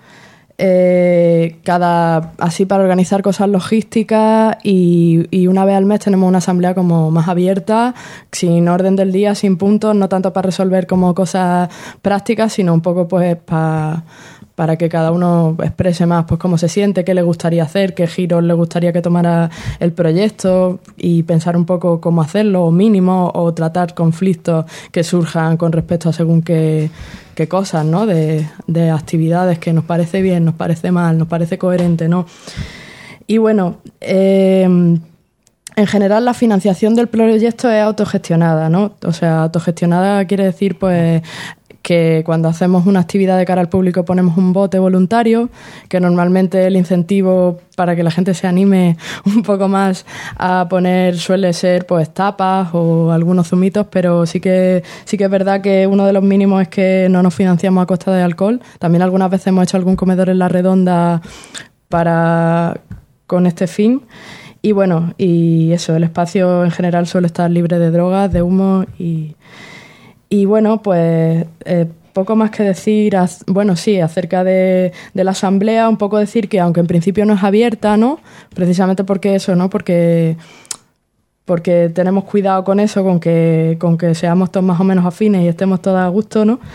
Eh, cada, así para organizar cosas logísticas y, y una vez al mes tenemos una asamblea como más abierta, sin orden del día, sin puntos, no tanto para resolver como cosas prácticas, sino un poco pues para... para que cada uno exprese más pues cómo se siente, qué le gustaría hacer, qué giros le gustaría que tomara el proyecto y pensar un poco cómo hacerlo, o mínimo, o tratar conflictos que surjan con respecto a según qué, qué cosas, ¿no? De, de actividades que nos parece bien, nos parece mal, nos parece coherente, ¿no? Y bueno, eh, en general la financiación del proyecto es autogestionada, ¿no? O sea, autogestionada quiere decir pues que cuando hacemos una actividad de cara al público ponemos un bote voluntario, que normalmente el incentivo para que la gente se anime un poco más a poner suele ser pues tapas o algunos zumitos, pero sí que sí que es verdad que uno de los mínimos es que no nos financiamos a costa de alcohol. También algunas veces hemos hecho algún comedor en la redonda para con este fin. Y bueno, y eso, el espacio en general suele estar libre de drogas, de humo y... Y bueno, pues eh, poco más que decir, bueno, sí, acerca de, de la asamblea, un poco decir que aunque en principio no es abierta, ¿no? Precisamente porque eso, ¿no? Porque, porque tenemos cuidado con eso, con que, con que seamos todos más o menos afines y estemos todos a gusto, ¿no?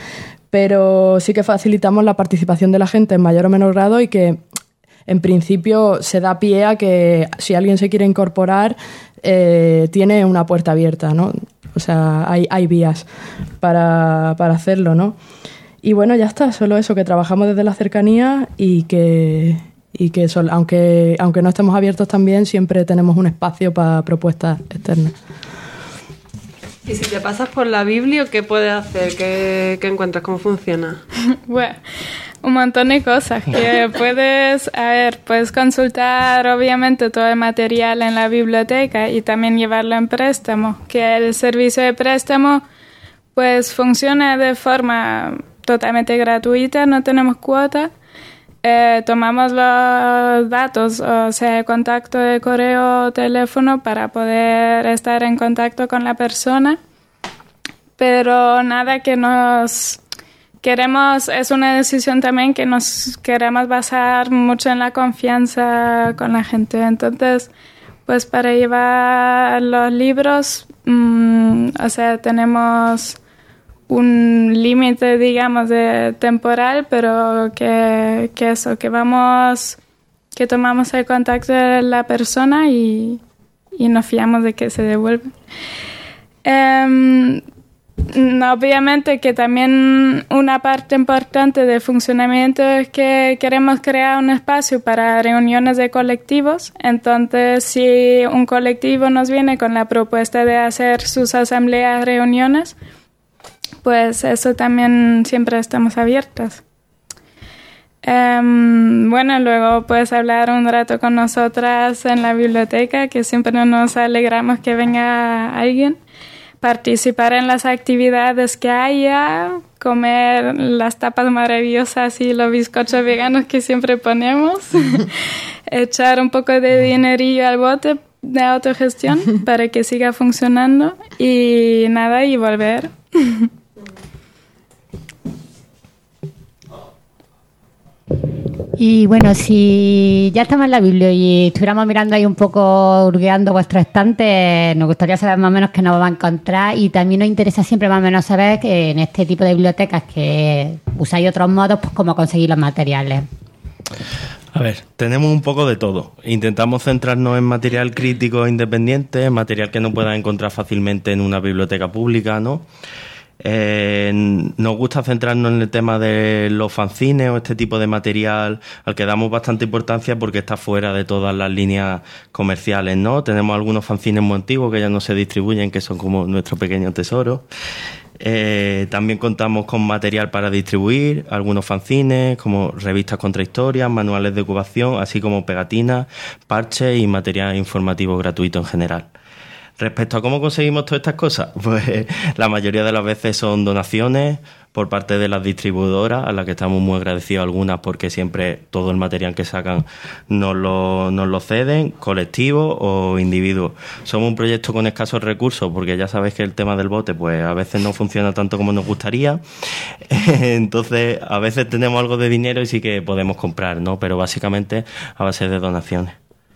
pero sí que facilitamos la participación de la gente en mayor o menor grado y que en principio se da pie a que si alguien se quiere incorporar eh, tiene una puerta abierta, ¿no? O sea, hay, hay vías para, para hacerlo, ¿no? Y bueno, ya está, solo eso, que trabajamos desde la cercanía y que, y que sol, aunque, aunque no estemos abiertos también, siempre tenemos un espacio para propuestas externas. Y si te pasas por la Biblia, ¿qué puedes hacer? ¿Qué, qué encuentras? ¿Cómo funciona? Bueno, un montón de cosas que puedes, a ver, puedes consultar obviamente todo el material en la biblioteca y también llevarlo en préstamo, que el servicio de préstamo pues funciona de forma totalmente gratuita, no tenemos cuota. Eh, tomamos los datos, o sea, contacto de correo o teléfono para poder estar en contacto con la persona, pero nada que nos queremos, es una decisión también que nos queremos basar mucho en la confianza con la gente. Entonces, pues para llevar los libros, mmm, o sea, tenemos un límite, digamos, de temporal, pero que, que eso, que vamos, que tomamos el contacto de la persona y, y nos fiamos de que se devuelve. Um, obviamente que también una parte importante del funcionamiento es que queremos crear un espacio para reuniones de colectivos. Entonces, si un colectivo nos viene con la propuesta de hacer sus asambleas, reuniones, pues eso también siempre estamos abiertas. Um, bueno, luego puedes hablar un rato con nosotras en la biblioteca, que siempre nos alegramos que venga alguien. Participar en las actividades que haya, comer las tapas maravillosas y los bizcochos veganos que siempre ponemos, echar un poco de dinerillo al bote de autogestión para que siga funcionando y nada, y volver. Y bueno, si ya estamos en la Biblia y estuviéramos mirando ahí un poco, hurgueando vuestro estante, nos gustaría saber más o menos qué nos vamos a encontrar, y también nos interesa siempre más o menos saber que en este tipo de bibliotecas que usáis otros modos, pues cómo conseguir los materiales. A ver, tenemos un poco de todo. Intentamos centrarnos en material crítico e independiente, material que no puedas encontrar fácilmente en una biblioteca pública, ¿no? Eh, nos gusta centrarnos en el tema de los fanzines o este tipo de material al que damos bastante importancia porque está fuera de todas las líneas comerciales, ¿no? Tenemos algunos fanzines muy antiguos que ya no se distribuyen, que son como nuestro pequeño tesoro. Eh, también contamos con material para distribuir, algunos fanzines como revistas contrahistorias, manuales de ocupación, así como pegatinas, parches y material informativo gratuito en general. Respecto a cómo conseguimos todas estas cosas, pues la mayoría de las veces son donaciones por parte de las distribuidoras, a las que estamos muy agradecidos algunas porque siempre todo el material que sacan nos lo, nos lo ceden, colectivos o individuos. Somos un proyecto con escasos recursos porque ya sabéis que el tema del bote pues a veces no funciona tanto como nos gustaría, entonces a veces tenemos algo de dinero y sí que podemos comprar, ¿no? Pero básicamente a base de donaciones.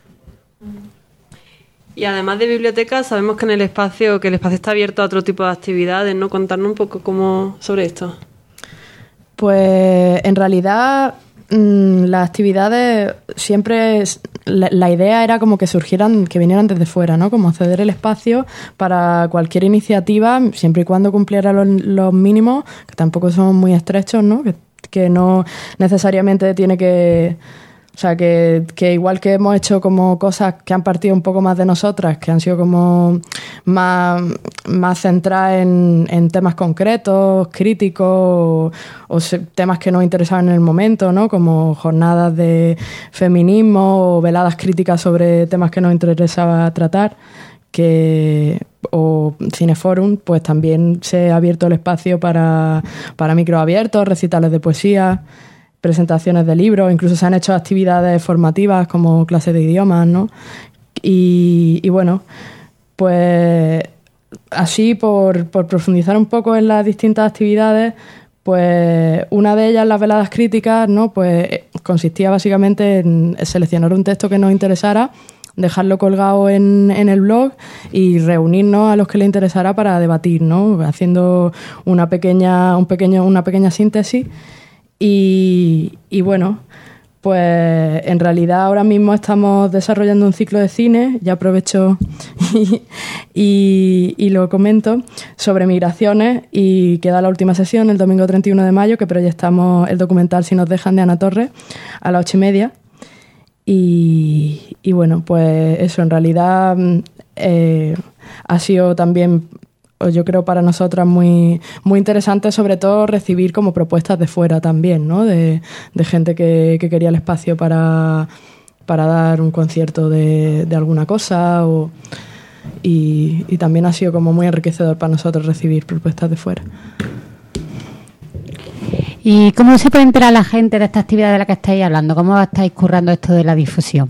Y además de bibliotecas, sabemos que en el espacio, que el espacio está abierto a otro tipo de actividades, ¿no? Contarnos un poco cómo sobre esto. Pues en realidad mmm, las actividades siempre, la, la idea era como que surgieran, que vinieran desde fuera, ¿no? Como ceder el espacio para cualquier iniciativa, siempre y cuando cumpliera los, los mínimos, que tampoco son muy estrechos, ¿no? Que, que no necesariamente tiene que... O sea, que, que igual que hemos hecho como cosas que han partido un poco más de nosotras, que han sido como más, más centradas en, en temas concretos, críticos, o, o se, temas que nos interesaban en el momento, ¿no? Como jornadas de feminismo o veladas críticas sobre temas que nos interesaba tratar, que o Cineforum, pues también se ha abierto el espacio para, para microabiertos, recitales de poesía, presentaciones de libros, incluso se han hecho actividades formativas como clases de idiomas, ¿no? Y, y bueno, pues así por, por profundizar un poco en las distintas actividades, pues una de ellas, las veladas críticas, ¿no? Pues consistía básicamente en seleccionar un texto que nos interesara dejarlo colgado en, en el blog y reunirnos a los que les interesará para debatir, ¿no? Haciendo una pequeña, un pequeño, una pequeña síntesis y, y bueno, pues en realidad ahora mismo estamos desarrollando un ciclo de cine, ya aprovecho y, y, y lo comento, sobre migraciones, y queda la última sesión el domingo treinta y uno de mayo, que proyectamos el documental Si nos dejan, de Ana Torres, a las ocho y media. Y, y bueno, pues eso, en realidad eh, ha sido también, yo creo, para nosotras muy, muy interesante, sobre todo recibir como propuestas de fuera también, ¿no? De, de gente que, que quería el espacio para, para dar un concierto de, de alguna cosa, o, y, y también ha sido como muy enriquecedor para nosotros recibir propuestas de fuera. ¿Y cómo se puede enterar la gente de esta actividad de la que estáis hablando? ¿Cómo estáis currando esto de la difusión?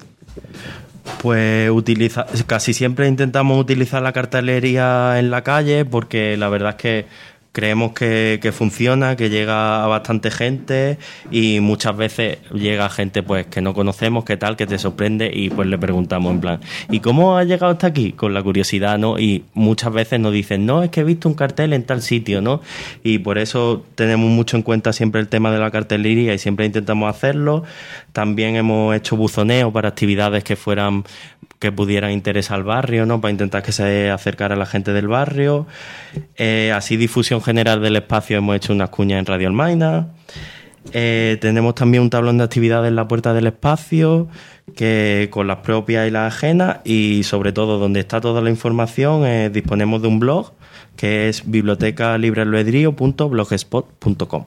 Pues utiliza, casi siempre intentamos utilizar la cartelería en la calle, porque la verdad es que creemos que, que funciona, que llega a bastante gente, y muchas veces llega gente pues que no conocemos, que tal, que te sorprende, y pues le preguntamos en plan, ¿y cómo has llegado hasta aquí? Con la curiosidad, ¿no? Y muchas veces nos dicen, no, es que he visto un cartel en tal sitio, ¿no? Y por eso tenemos mucho en cuenta siempre el tema de la cartelería y siempre intentamos hacerlo. También hemos hecho buzoneo para actividades que fueran, que pudieran interesar al barrio, ¿no? Para intentar que se acercara a la gente del barrio. Eh, así, difusión general del espacio, hemos hecho unas cuñas en Radio Almaina. Eh, tenemos también un tablón de actividades en la puerta del espacio, que con las propias y las ajenas, y sobre todo donde está toda la información, eh, disponemos de un blog que es biblioteca libre albedrío punto blogspot punto com.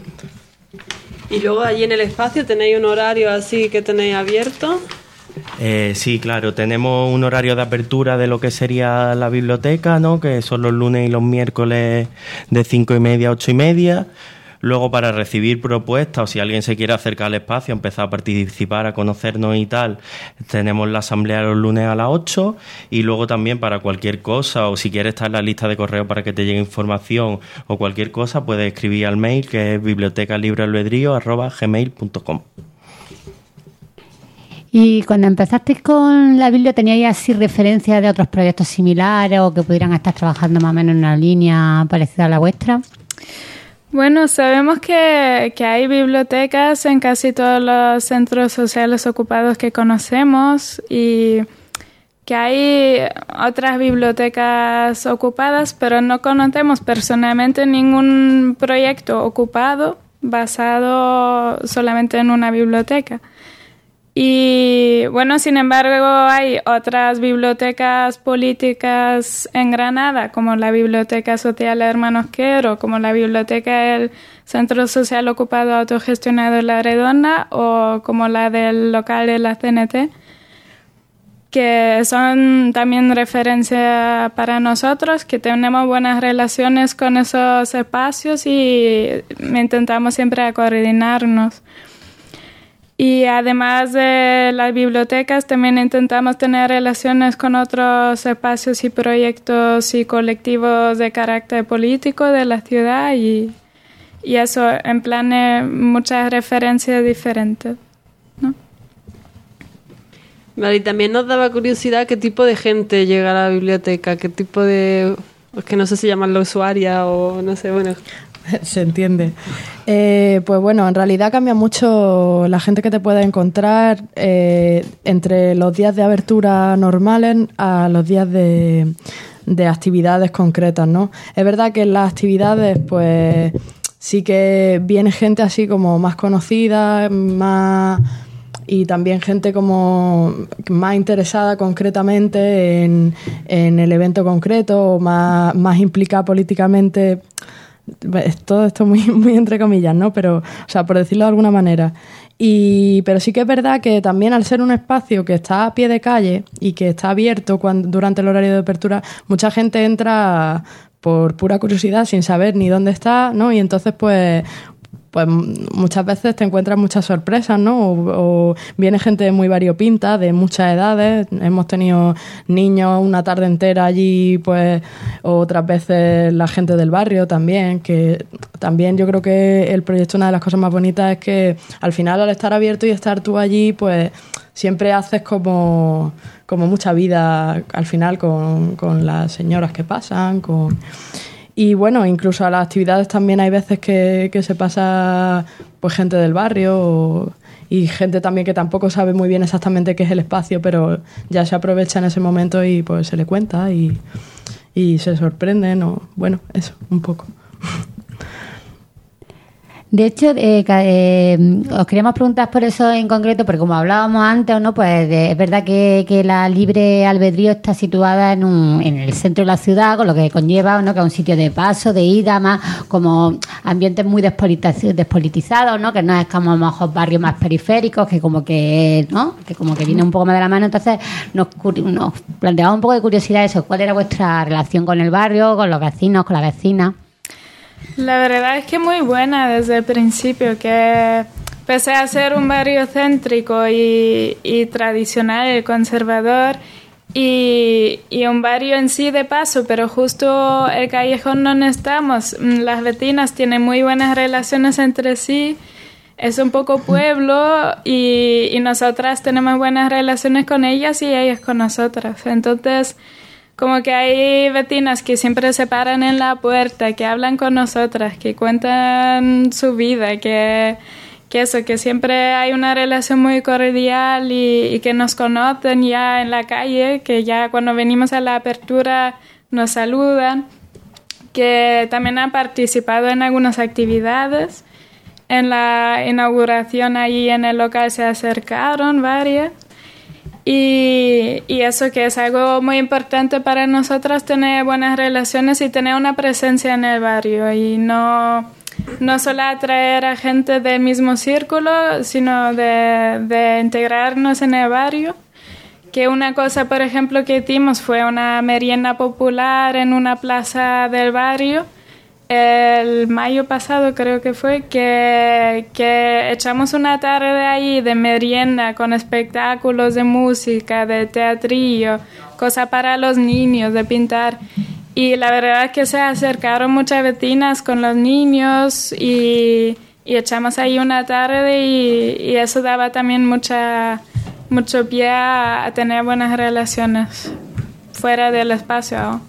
Y luego allí en el espacio tenéis un horario así que tenéis abierto. Eh, sí, claro, tenemos un horario de apertura de lo que sería la biblioteca, ¿no? Que son los lunes y los miércoles de cinco y media a ocho y media. Luego, para recibir propuestas, o si alguien se quiere acercar al espacio, empezar a participar, a conocernos y tal, tenemos la asamblea los lunes a las ocho. Y luego también, para cualquier cosa, o si quieres estar en la lista de correo para que te llegue información o cualquier cosa, puedes escribir al mail, que es biblioteca libre albedrío arroba gmail punto com. Y cuando empezasteis con la Biblia, ¿teníais así referencias de otros proyectos similares o que pudieran estar trabajando más o menos en una línea parecida a la vuestra? Bueno, sabemos que, que hay bibliotecas en casi todos los centros sociales ocupados que conocemos, y que hay otras bibliotecas ocupadas, pero no conocemos personalmente ningún proyecto ocupado basado solamente en una biblioteca. Y bueno, sin embargo, hay otras bibliotecas políticas en Granada, como la Biblioteca Social Hermanos Quero, como la Biblioteca del Centro Social Ocupado Autogestionado La Redonda, o como la del local de la C N T, que son también referencia para nosotros, que tenemos buenas relaciones con esos espacios y intentamos siempre coordinarnos. Y además de las bibliotecas, también intentamos tener relaciones con otros espacios y proyectos y colectivos de carácter político de la ciudad, y, y eso en plan de muchas referencias diferentes, ¿no? Vale, y también nos daba curiosidad qué tipo de gente llega a la biblioteca, qué tipo de... Es que no sé si llaman la usuaria o no sé, bueno... Se entiende. Eh, pues bueno, en realidad cambia mucho la gente que te puedes encontrar eh, entre los días de abertura normales a los días de, de actividades concretas, ¿no? Es verdad que en las actividades, pues sí que viene gente así como más conocida, más... y también gente como más interesada concretamente en, en el evento concreto, o más, más implicada políticamente. Todo esto muy, muy entre comillas, ¿no? Pero, o sea, por decirlo de alguna manera. Y, pero sí que es verdad que también, al ser un espacio que está a pie de calle y que está abierto cuando, durante el horario de apertura, mucha gente entra por pura curiosidad, sin saber ni dónde está, ¿no? Y entonces, pues... pues muchas veces te encuentras muchas sorpresas, ¿no? O, o viene gente muy variopinta, de muchas edades. Hemos tenido niños una tarde entera allí, pues, otras veces la gente del barrio también, que también yo creo que el proyecto, una de las cosas más bonitas es que al final, al estar abierto y estar tú allí, pues siempre haces como, como mucha vida al final con, con las señoras que pasan, con... Y bueno, incluso a las actividades también hay veces que, que se pasa pues gente del barrio o, y gente también que tampoco sabe muy bien exactamente qué es el espacio, pero ya se aprovecha en ese momento y pues se le cuenta y, y se sorprenden o bueno, eso, un poco. De hecho, eh, eh, os queríamos preguntar por eso en concreto, porque como hablábamos antes, ¿no? Pues de, es verdad que, que la libre albedrío está situada en, un, en el centro de la ciudad, con lo que conlleva, ¿no? Que es un sitio de paso, de ida, más como ambientes muy despolitizados, ¿no? Que no es como a lo mejor barrios más periféricos, que como que, ¿no? Que como que viene un poco más de la mano. Entonces nos, nos planteaba un poco de curiosidad eso, ¿cuál era vuestra relación con el barrio, con los vecinos, con las vecinas? La verdad es que muy buena desde el principio, que pese a ser un barrio céntrico y, y tradicional y conservador y, y un barrio en sí de paso, pero justo el callejón donde estamos, las vecinas tienen muy buenas relaciones entre sí, es un poco pueblo y, y nosotras tenemos buenas relaciones con ellas y ellas con nosotras. Entonces, como que hay vecinas que siempre se paran en la puerta, que hablan con nosotras, que cuentan su vida, que, que eso, que siempre hay una relación muy cordial y, y que nos conocen ya en la calle, que ya cuando venimos a la apertura nos saludan, que también han participado en algunas actividades. En la inauguración allí en el local se acercaron varias. Y, y eso que es algo muy importante para nosotras, tener buenas relaciones y tener una presencia en el barrio y no, no solo atraer a gente del mismo círculo, sino de, de integrarnos en el barrio. Que una cosa, por ejemplo, que hicimos fue una merienda popular en una plaza del barrio. El mayo pasado creo que fue, que, que echamos una tarde ahí de merienda con espectáculos de música, de teatrillo, cosas para los niños, de pintar. Y la verdad es que se acercaron muchas vecinas con los niños y, y echamos ahí una tarde y, y eso daba también mucha, mucho pie a, a tener buenas relaciones fuera del espacio.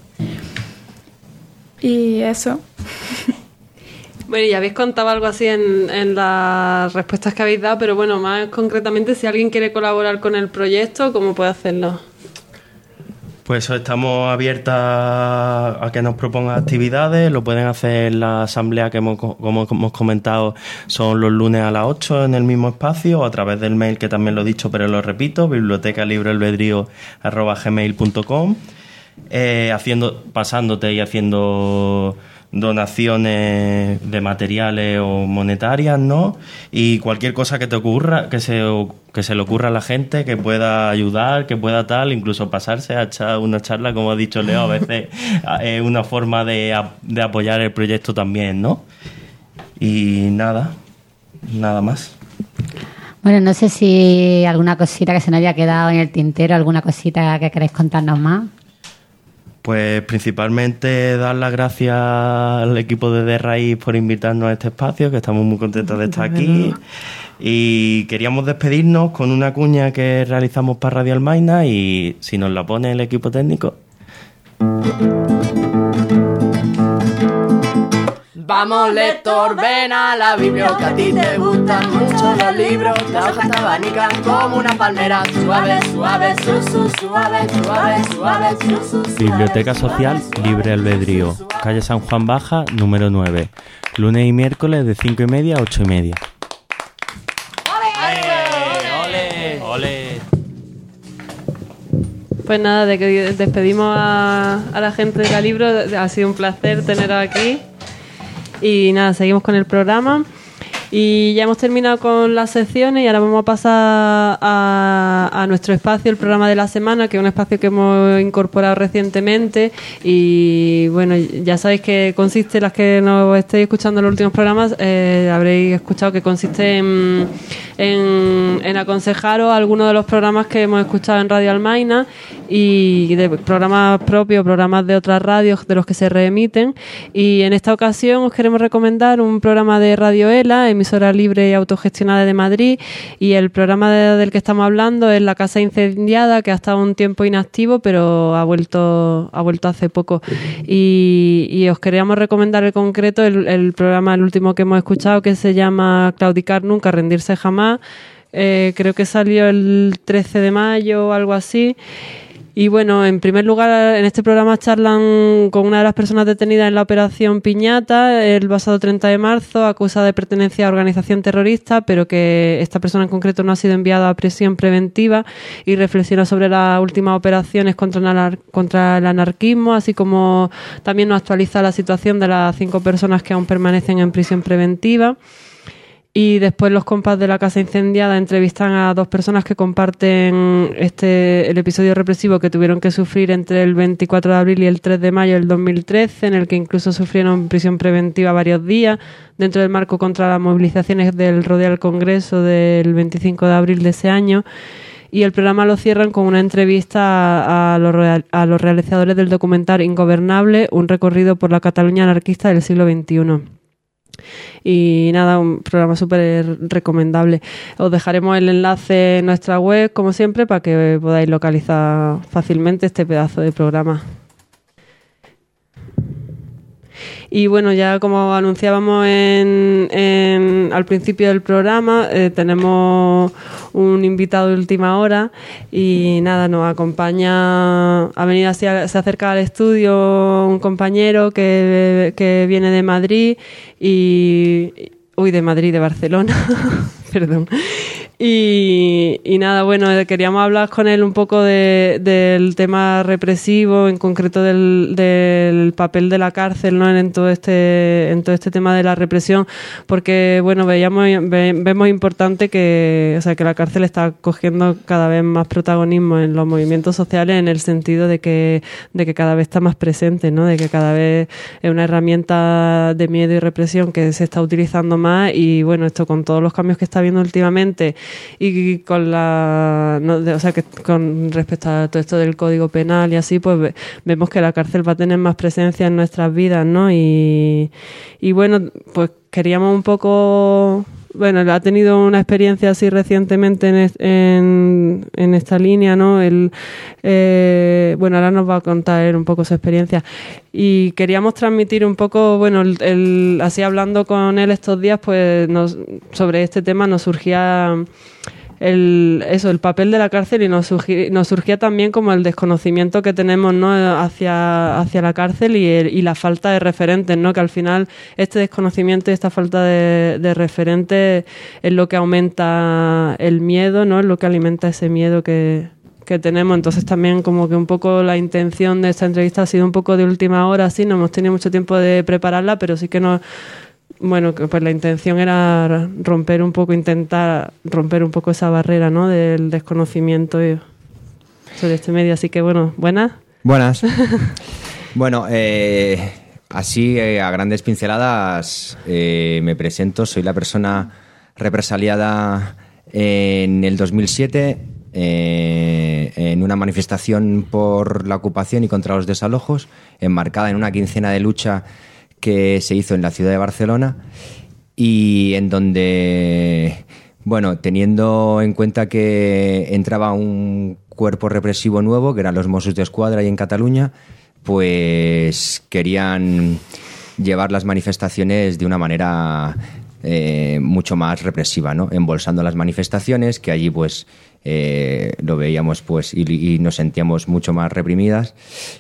Y eso. Bueno, y habéis contado algo así en, en las respuestas que habéis dado, pero bueno, más concretamente, si alguien quiere colaborar con el proyecto, ¿cómo puede hacerlo? Pues estamos abiertas a que nos propongan actividades, lo pueden hacer en la asamblea que hemos, como hemos comentado, son los lunes a las ocho en el mismo espacio, o a través del mail, que también lo he dicho, pero lo repito, biblioteca libre albedrío arroba gmail punto com. Eh, haciendo, pasándote y haciendo donaciones de materiales o monetarias, ¿no? Y cualquier cosa que te ocurra, que se, que se le ocurra a la gente, que pueda ayudar, que pueda tal, incluso pasarse a echar una charla, como ha dicho Leo, a veces es una forma de, de apoyar el proyecto también, ¿no? Y nada, nada más. Bueno, no sé si alguna cosita que se nos haya quedado en el tintero, alguna cosita que queréis contarnos más. Pues principalmente dar las gracias al equipo de De Raíz por invitarnos a este espacio, que estamos muy contentos de estar aquí. Y queríamos despedirnos con una cuña que realizamos para Radio Almaina y si nos la pone el equipo técnico. Vamos, lector, ven a la biblioteca, que a ti te gustan mucho los libros. Las hojas te abanican como una palmera, suave, suave, su, su, suave, suave, suave, su, su. Biblioteca Social Libre Albedrío, calle San Juan Baja, número nueve. Lunes y miércoles de cinco y media a ocho y media. ¡Ole! ¡Ole! ¡Ole! Pues nada, de que despedimos a, a la gente de Calibro. Ha sido un placer teneros aquí. Y nada, seguimos con el programa. Y ya hemos terminado con las secciones y ahora vamos a pasar a, a nuestro espacio, el programa de la semana, que es un espacio que hemos incorporado recientemente. Y bueno, ya sabéis que consiste, las que nos estéis escuchando en los últimos programas, eh, habréis escuchado que consiste en, en, en aconsejaros algunos de los programas que hemos escuchado en Radio Almaina. y de programas propios, programas de otras radios de los que se reemiten. Y en esta ocasión os queremos recomendar un programa de Radio ELA, emisora libre y autogestionada de Madrid, y el programa de, del que estamos hablando es La Casa Incendiada, que ha estado un tiempo inactivo, pero ha vuelto ha vuelto hace poco. Y, y os queríamos recomendar en concreto el, el programa, el último que hemos escuchado, que se llama Claudicar nunca, rendirse jamás. Eh, creo que salió el trece de mayo o algo así. Y bueno, en primer lugar, en este programa charlan con una de las personas detenidas en la operación Piñata el pasado treinta de marzo, acusada de pertenencia a organización terrorista, pero que esta persona en concreto no ha sido enviada a prisión preventiva, y reflexiona sobre las últimas operaciones contra el, anar- contra el anarquismo, así como también nos actualiza la situación de las cinco personas que aún permanecen en prisión preventiva. Y después los compas de La Casa Incendiada entrevistan a dos personas que comparten este el episodio represivo que tuvieron que sufrir entre el veinticuatro de abril y el tres de mayo del dos mil trece, en el que incluso sufrieron prisión preventiva varios días, dentro del marco contra las movilizaciones del Rodeo al Congreso del veinticinco de abril de ese año. Y el programa lo cierran con una entrevista a, a, los, real, a los realizadores del documental Ingobernable, un recorrido por la Cataluña anarquista del siglo veintiuno. Y nada, un programa súper recomendable. Os dejaremos el enlace en nuestra web, como siempre, para que podáis localizar fácilmente este pedazo de programa. Y bueno, ya como anunciábamos en, en, al principio del programa, eh, tenemos un invitado de última hora y nada, nos acompaña, ha venido así, se acerca al estudio un compañero que, que viene de Madrid y... Uy, de Madrid, de Barcelona, perdón. Y, y nada, bueno, queríamos hablar con él un poco de, del tema represivo, en concreto del, del papel de la cárcel, ¿no? en todo este en todo este tema de la represión, porque bueno, veíamos ve, vemos importante que, o sea, que la cárcel está cogiendo cada vez más protagonismo en los movimientos sociales, en el sentido de que de que cada vez está más presente, ¿no? De que cada vez es una herramienta de miedo y represión que se está utilizando más. Y bueno, esto con todos los cambios que está habiendo últimamente y con la no, de, o sea que con respecto a todo esto del Código Penal y así, pues ve, vemos que la cárcel va a tener más presencia en nuestras vidas, ¿no? Y, y bueno, pues queríamos un poco, bueno, ha tenido una experiencia así recientemente en, en, en esta línea, ¿no? El, eh, bueno, ahora nos va a contar él un poco su experiencia. Y queríamos transmitir un poco, bueno, el, el, así hablando con él estos días, pues nos, sobre este tema nos surgía el, eso, el papel de la cárcel, y nos surgía, nos surgía también como el desconocimiento que tenemos, ¿no? hacia, hacia la cárcel y, el, y la falta de referentes, ¿no? Que al final este desconocimiento y esta falta de, de referentes es lo que aumenta el miedo, ¿no? Es lo que alimenta ese miedo que que tenemos. Entonces también como que un poco la intención de esta entrevista ha sido un poco de última hora, sí, no hemos tenido mucho tiempo de prepararla, pero sí que nos, bueno, que pues la intención era romper un poco, intentar romper un poco esa barrera, ¿no? Del desconocimiento sobre este medio. Así que bueno, buenas. Buenas. Bueno, eh, así eh, a grandes pinceladas eh, me presento, soy la persona represaliada en el dos mil siete Eh, en una manifestación por la ocupación y contra los desalojos, enmarcada en una quincena de lucha que se hizo en la ciudad de Barcelona, y en donde, bueno, teniendo en cuenta que entraba un cuerpo represivo nuevo, que eran los Mossos d'Esquadra, y en Cataluña, pues querían llevar las manifestaciones de una manera eh, mucho más represiva, ¿no? Embolsando las manifestaciones, que allí pues Eh, lo veíamos pues y, y nos sentíamos mucho más reprimidas,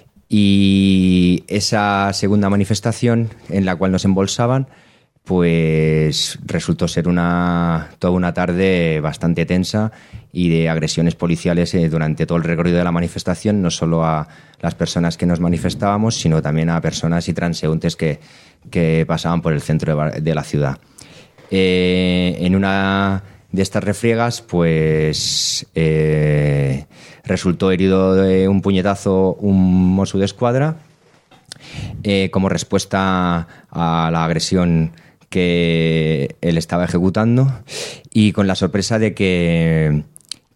y esa segunda manifestación en la cual nos embolsaban pues resultó ser una toda una tarde bastante tensa y de agresiones policiales eh, durante todo el recorrido de la manifestación, no solo a las personas que nos manifestábamos, sino también a personas y transeúntes que, que pasaban por el centro de, de la ciudad. Eh, en una de estas refriegas, pues eh, resultó herido de un puñetazo un Mosso d'Esquadra eh, como respuesta a la agresión que él estaba ejecutando, y con la sorpresa de que,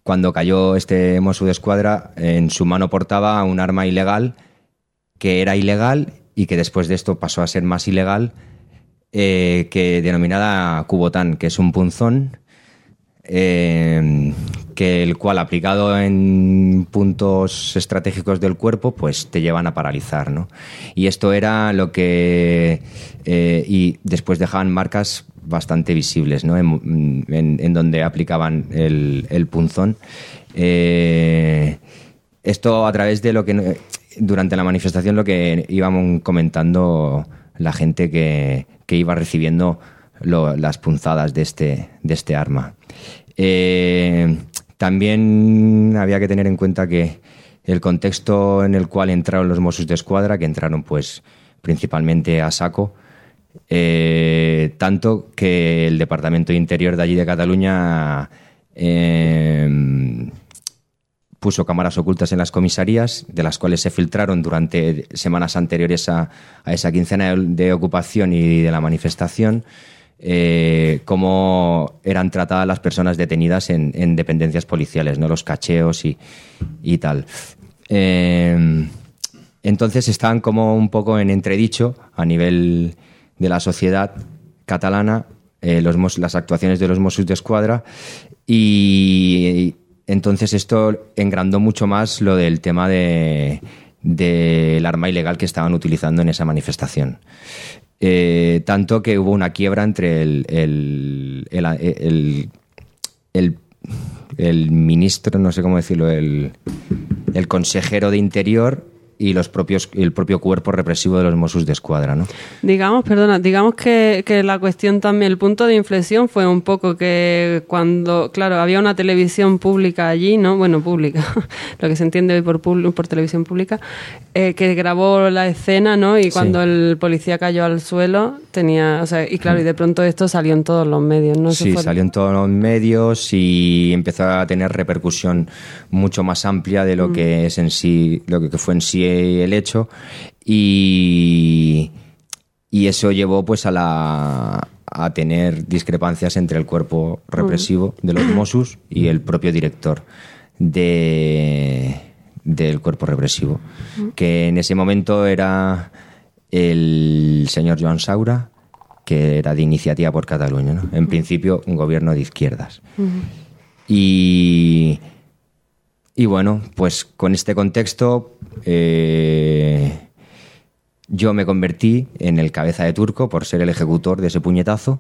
cuando cayó este Mosso d'Esquadra, en su mano portaba un arma ilegal, que era ilegal y que después de esto pasó a ser más ilegal, eh, que denominada Cubotán, que es un punzón, eh, que el cual aplicado en puntos estratégicos del cuerpo pues te llevan a paralizar, ¿no? Y esto era lo que... Eh, y después dejaban marcas bastante visibles, ¿no? En, en, en donde aplicaban el, el punzón. Eh, esto a través de lo que... Durante la manifestación lo que íbamos comentando la gente que, que iba recibiendo lo, las punzadas de este, de este arma. Eh, también había que tener en cuenta que el contexto en el cual entraron los Mossos d'Esquadra, que entraron pues principalmente a saco, eh, tanto que el Departamento de Interior de allí de Cataluña eh, puso cámaras ocultas en las comisarías, de las cuales se filtraron durante semanas anteriores a, a esa quincena de, de ocupación y de la manifestación, eh, cómo eran tratadas las personas detenidas en, en dependencias policiales, ¿no? Los cacheos y, y tal. Eh, entonces estaban como un poco en entredicho a nivel de la sociedad catalana eh, los, las actuaciones de los Mossos d'Esquadra, y entonces esto engrandó mucho más lo del tema de del arma ilegal que estaban utilizando en esa manifestación. Eh, tanto que hubo una quiebra entre el, el, el, el, el, el ministro, no sé cómo decirlo, el, el consejero de Interior y los propios el propio cuerpo represivo de los Mossos d'Esquadra, ¿no? Digamos, perdona, digamos que, que la cuestión también, el punto de inflexión fue un poco que cuando, claro, había una televisión pública allí, ¿no? Bueno, pública, lo que se entiende hoy por, por televisión pública, eh, que grabó la escena, ¿no? Y cuando sí. el policía cayó al suelo, tenía, o sea, y claro, y de pronto esto salió en todos los medios, ¿no? Sí, fue... salió en todos los medios y empezó a tener repercusión mucho más amplia de lo mm. que es en sí, lo que fue en sí el hecho, y, y eso llevó pues a la a tener discrepancias entre el cuerpo represivo de los Mossos y el propio director de del cuerpo represivo, que en ese momento era el señor Joan Saura, que era de Iniciativa por Cataluña, ¿no? En principio un gobierno de izquierdas. Y Y bueno, pues con este contexto eh, yo me convertí en el cabeza de turco por ser el ejecutor de ese puñetazo,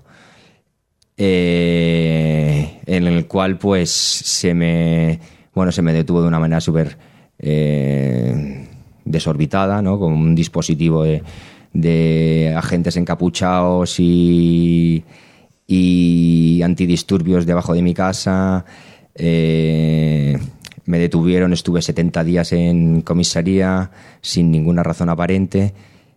eh, en el cual pues se me bueno se me detuvo de una manera súper eh, desorbitada, ¿no? Con un dispositivo de, de agentes encapuchados y, y antidisturbios debajo de mi casa. Eh, Me detuvieron, estuve setenta días en comisaría sin ninguna razón aparente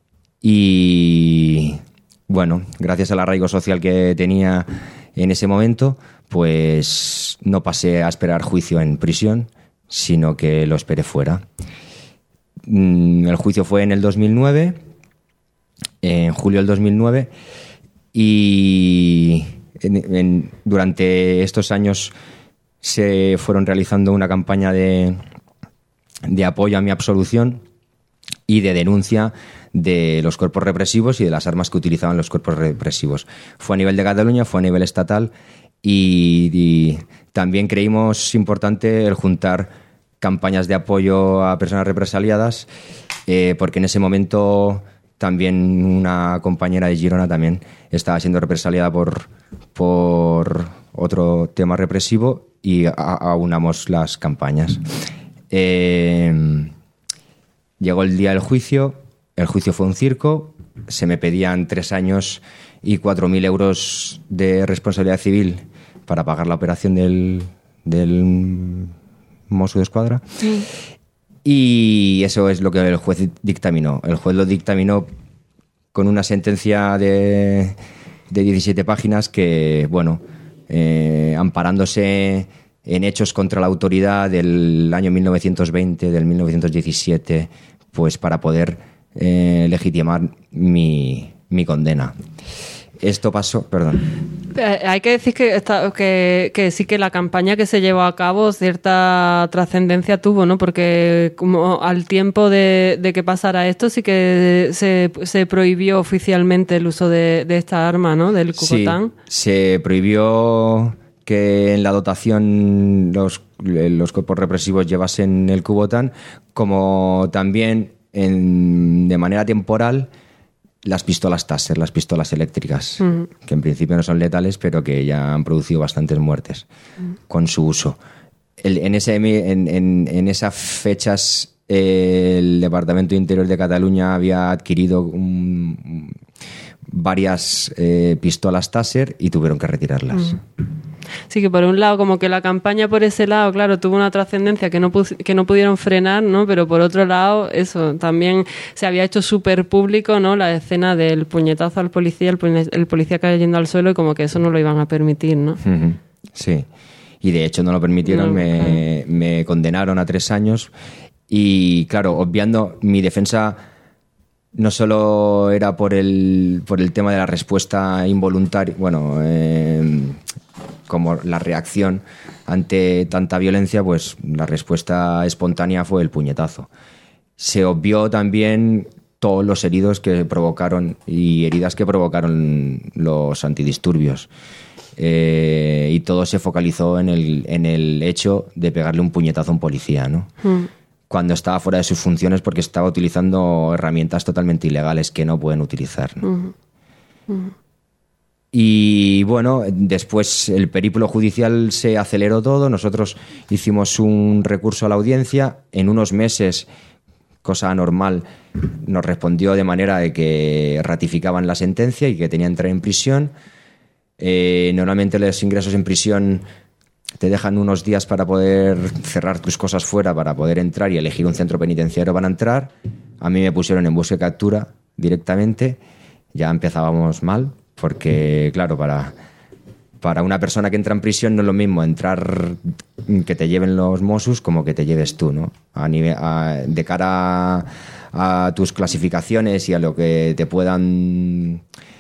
y, bueno, gracias al arraigo social que tenía en ese momento, pues no pasé a esperar juicio en prisión, sino que lo esperé fuera. El juicio fue en el dos mil nueve, en julio del dos mil nueve, y en, en, durante estos años se fueron realizando una campaña de, de apoyo a mi absolución y de denuncia de los cuerpos represivos y de las armas que utilizaban los cuerpos represivos. Fue a nivel de Cataluña, fue a nivel estatal y, y también creímos importante el juntar campañas de apoyo a personas represaliadas, eh, porque en ese momento también una compañera de Girona también estaba siendo represaliada por, por otro tema represivo y aunamos las campañas. Eh, llegó el día del juicio, el juicio fue un circo, se me pedían tres años y cuatro mil euros de responsabilidad civil para pagar la operación del, del Mosso d'Esquadra. Sí. Y eso es lo que el juez dictaminó. El juez lo dictaminó con una sentencia de, de diecisiete páginas que, bueno, Eh, amparándose en hechos contra la autoridad del año mil novecientos veinte, del mil novecientos diecisiete, pues para poder eh, legitimar mi, mi condena. Esto pasó, perdón. Hay que decir que, está, que, que sí que la campaña que se llevó a cabo cierta trascendencia tuvo, ¿no? Porque como al tiempo de, de que pasara esto sí que se, se prohibió oficialmente el uso de, de esta arma, ¿no? Del Cubotán. Sí, se prohibió que en la dotación los, los cuerpos represivos llevasen el Cubotán, como también en, de manera temporal las pistolas Taser, las pistolas eléctricas, uh-huh. que en principio no son letales, pero que ya han producido bastantes muertes uh-huh. con su uso. El, en, ese, en, en, en esas fechas eh, el Departamento de Interior de Cataluña había adquirido un, varias eh, pistolas Taser y tuvieron que retirarlas. Uh-huh. Sí, que por un lado, como que la campaña por ese lado, claro, tuvo una trascendencia que no pu- que no pudieron frenar, ¿no? Pero por otro lado, eso, también se había hecho súper público, ¿no? La escena del puñetazo al policía, el, pu- el policía cayendo al suelo, y como que eso no lo iban a permitir, ¿no? Uh-huh. Sí, y de hecho no lo permitieron, no, me, claro. me condenaron a tres años y, claro, obviando mi defensa no solo era por el, por el tema de la respuesta involuntaria, bueno... Eh, como la reacción ante tanta violencia, pues la respuesta espontánea fue el puñetazo. Se obvió también todos los heridos que provocaron y heridas que provocaron los antidisturbios. Eh, y todo se focalizó en el, en el hecho de pegarle un puñetazo a un policía, ¿no? Mm. Cuando estaba fuera de sus funciones porque estaba utilizando herramientas totalmente ilegales que no pueden utilizar, ¿no? Mm. Mm. Y bueno, después el periplo judicial se aceleró todo, nosotros hicimos un recurso a la audiencia, en unos meses, cosa anormal, nos respondió de manera de que ratificaban la sentencia y que tenía que entrar en prisión. Eh, normalmente los ingresos en prisión te dejan unos días para poder cerrar tus cosas fuera, para poder entrar y elegir un centro penitenciario para entrar. A mí me pusieron en búsqueda y captura directamente, ya empezábamos mal. Porque, claro, para, para una persona que entra en prisión no es lo mismo entrar, que te lleven los Mossos como que te lleves tú, ¿no? A nivel, a, de cara a, a tus clasificaciones y a lo que te puedan,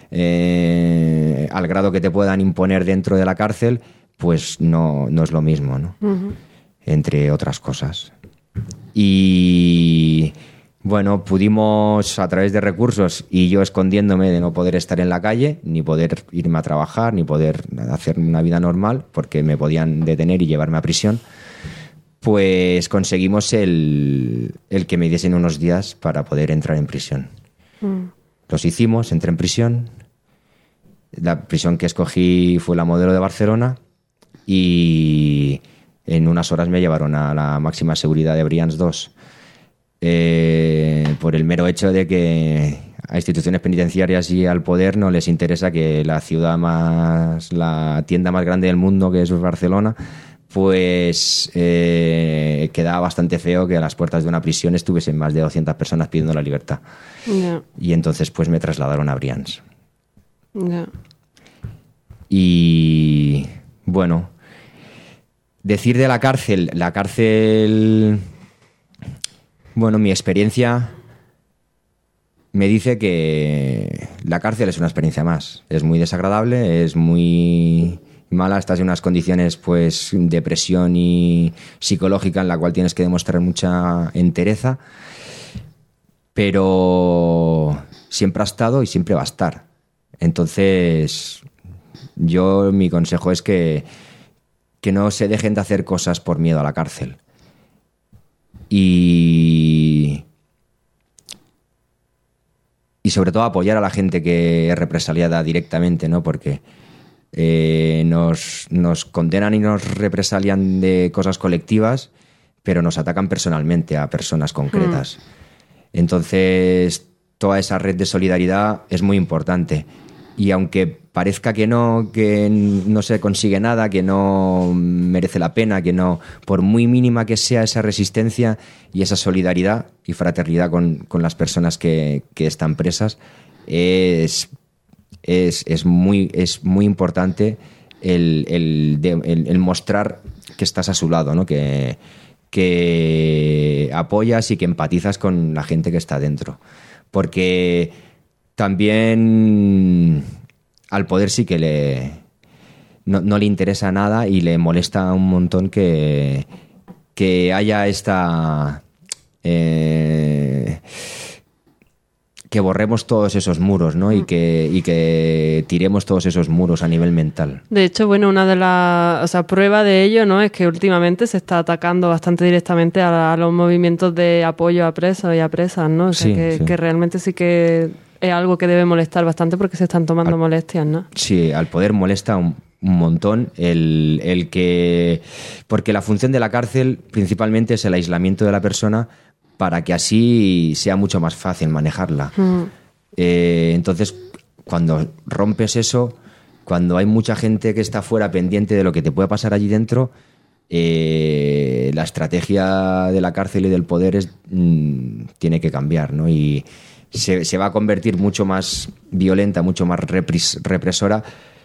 eh, al grado que te puedan imponer dentro de la cárcel, pues no, no es lo mismo, ¿no? Uh-huh. Entre otras cosas. Y... bueno, pudimos a través de recursos y yo escondiéndome de no poder estar en la calle, ni poder irme a trabajar, ni poder hacer una vida normal, porque me podían detener y llevarme a prisión, pues conseguimos el, el que me diesen unos días para poder entrar en prisión. Mm. Los hicimos, entré en prisión. La prisión que escogí fue la Modelo de Barcelona y en unas horas me llevaron a la máxima seguridad de Brians dos. Eh, por el mero hecho de que a instituciones penitenciarias y al poder no les interesa que la ciudad más, la tienda más grande del mundo, que es Barcelona, pues eh, quedaba bastante feo que a las puertas de una prisión estuviesen más de doscientas personas pidiendo la libertad. Yeah. Y entonces pues me trasladaron a Brians. Yeah. Y bueno, decir de la cárcel, la cárcel... Bueno, mi experiencia me dice que la cárcel es una experiencia más. Es muy desagradable, es muy mala, estás en unas condiciones pues de presión y psicológica en la cual tienes que demostrar mucha entereza, pero siempre ha estado y siempre va a estar. Entonces, yo mi consejo es que, que no se dejen de hacer cosas por miedo a la cárcel. Y, y sobre todo apoyar a la gente que es represaliada directamente, ¿no? Porque eh, nos, nos condenan y nos represalian de cosas colectivas, pero nos atacan personalmente a personas concretas. Mm. Entonces, toda esa red de solidaridad es muy importante. Y aunque parezca que no, que no se consigue nada, que no merece la pena, que no, por muy mínima que sea esa resistencia y esa solidaridad y fraternidad con, con las personas que, que están presas, es, es, es, muy, es muy importante el, el, el, el mostrar que estás a su lado, ¿no? Que, que apoyas y que empatizas con la gente que está dentro. Porque también al poder sí que le, no, no le interesa nada y le molesta un montón que, que haya esta... Eh, que borremos todos esos muros, ¿no? Y que, y que tiremos todos esos muros a nivel mental. De hecho, bueno, una de las, o sea, prueba de ello, ¿no? Es que últimamente se está atacando bastante directamente a, a los movimientos de apoyo a presos y a presas, ¿no? O sea, Sí, que, sí. que realmente sí que es algo que debe molestar bastante porque se están tomando Al- molestias, ¿no? Sí, al poder molesta un, un montón el, el que... Porque la función de la cárcel principalmente es el aislamiento de la persona para que así sea mucho más fácil manejarla. Mm. Eh, entonces, cuando rompes eso, cuando hay mucha gente que está fuera pendiente de lo que te puede pasar allí dentro, eh, la estrategia de la cárcel y del poder es, mm, tiene que cambiar, ¿no? Y se, se va a convertir mucho más violenta, mucho más repris- represora,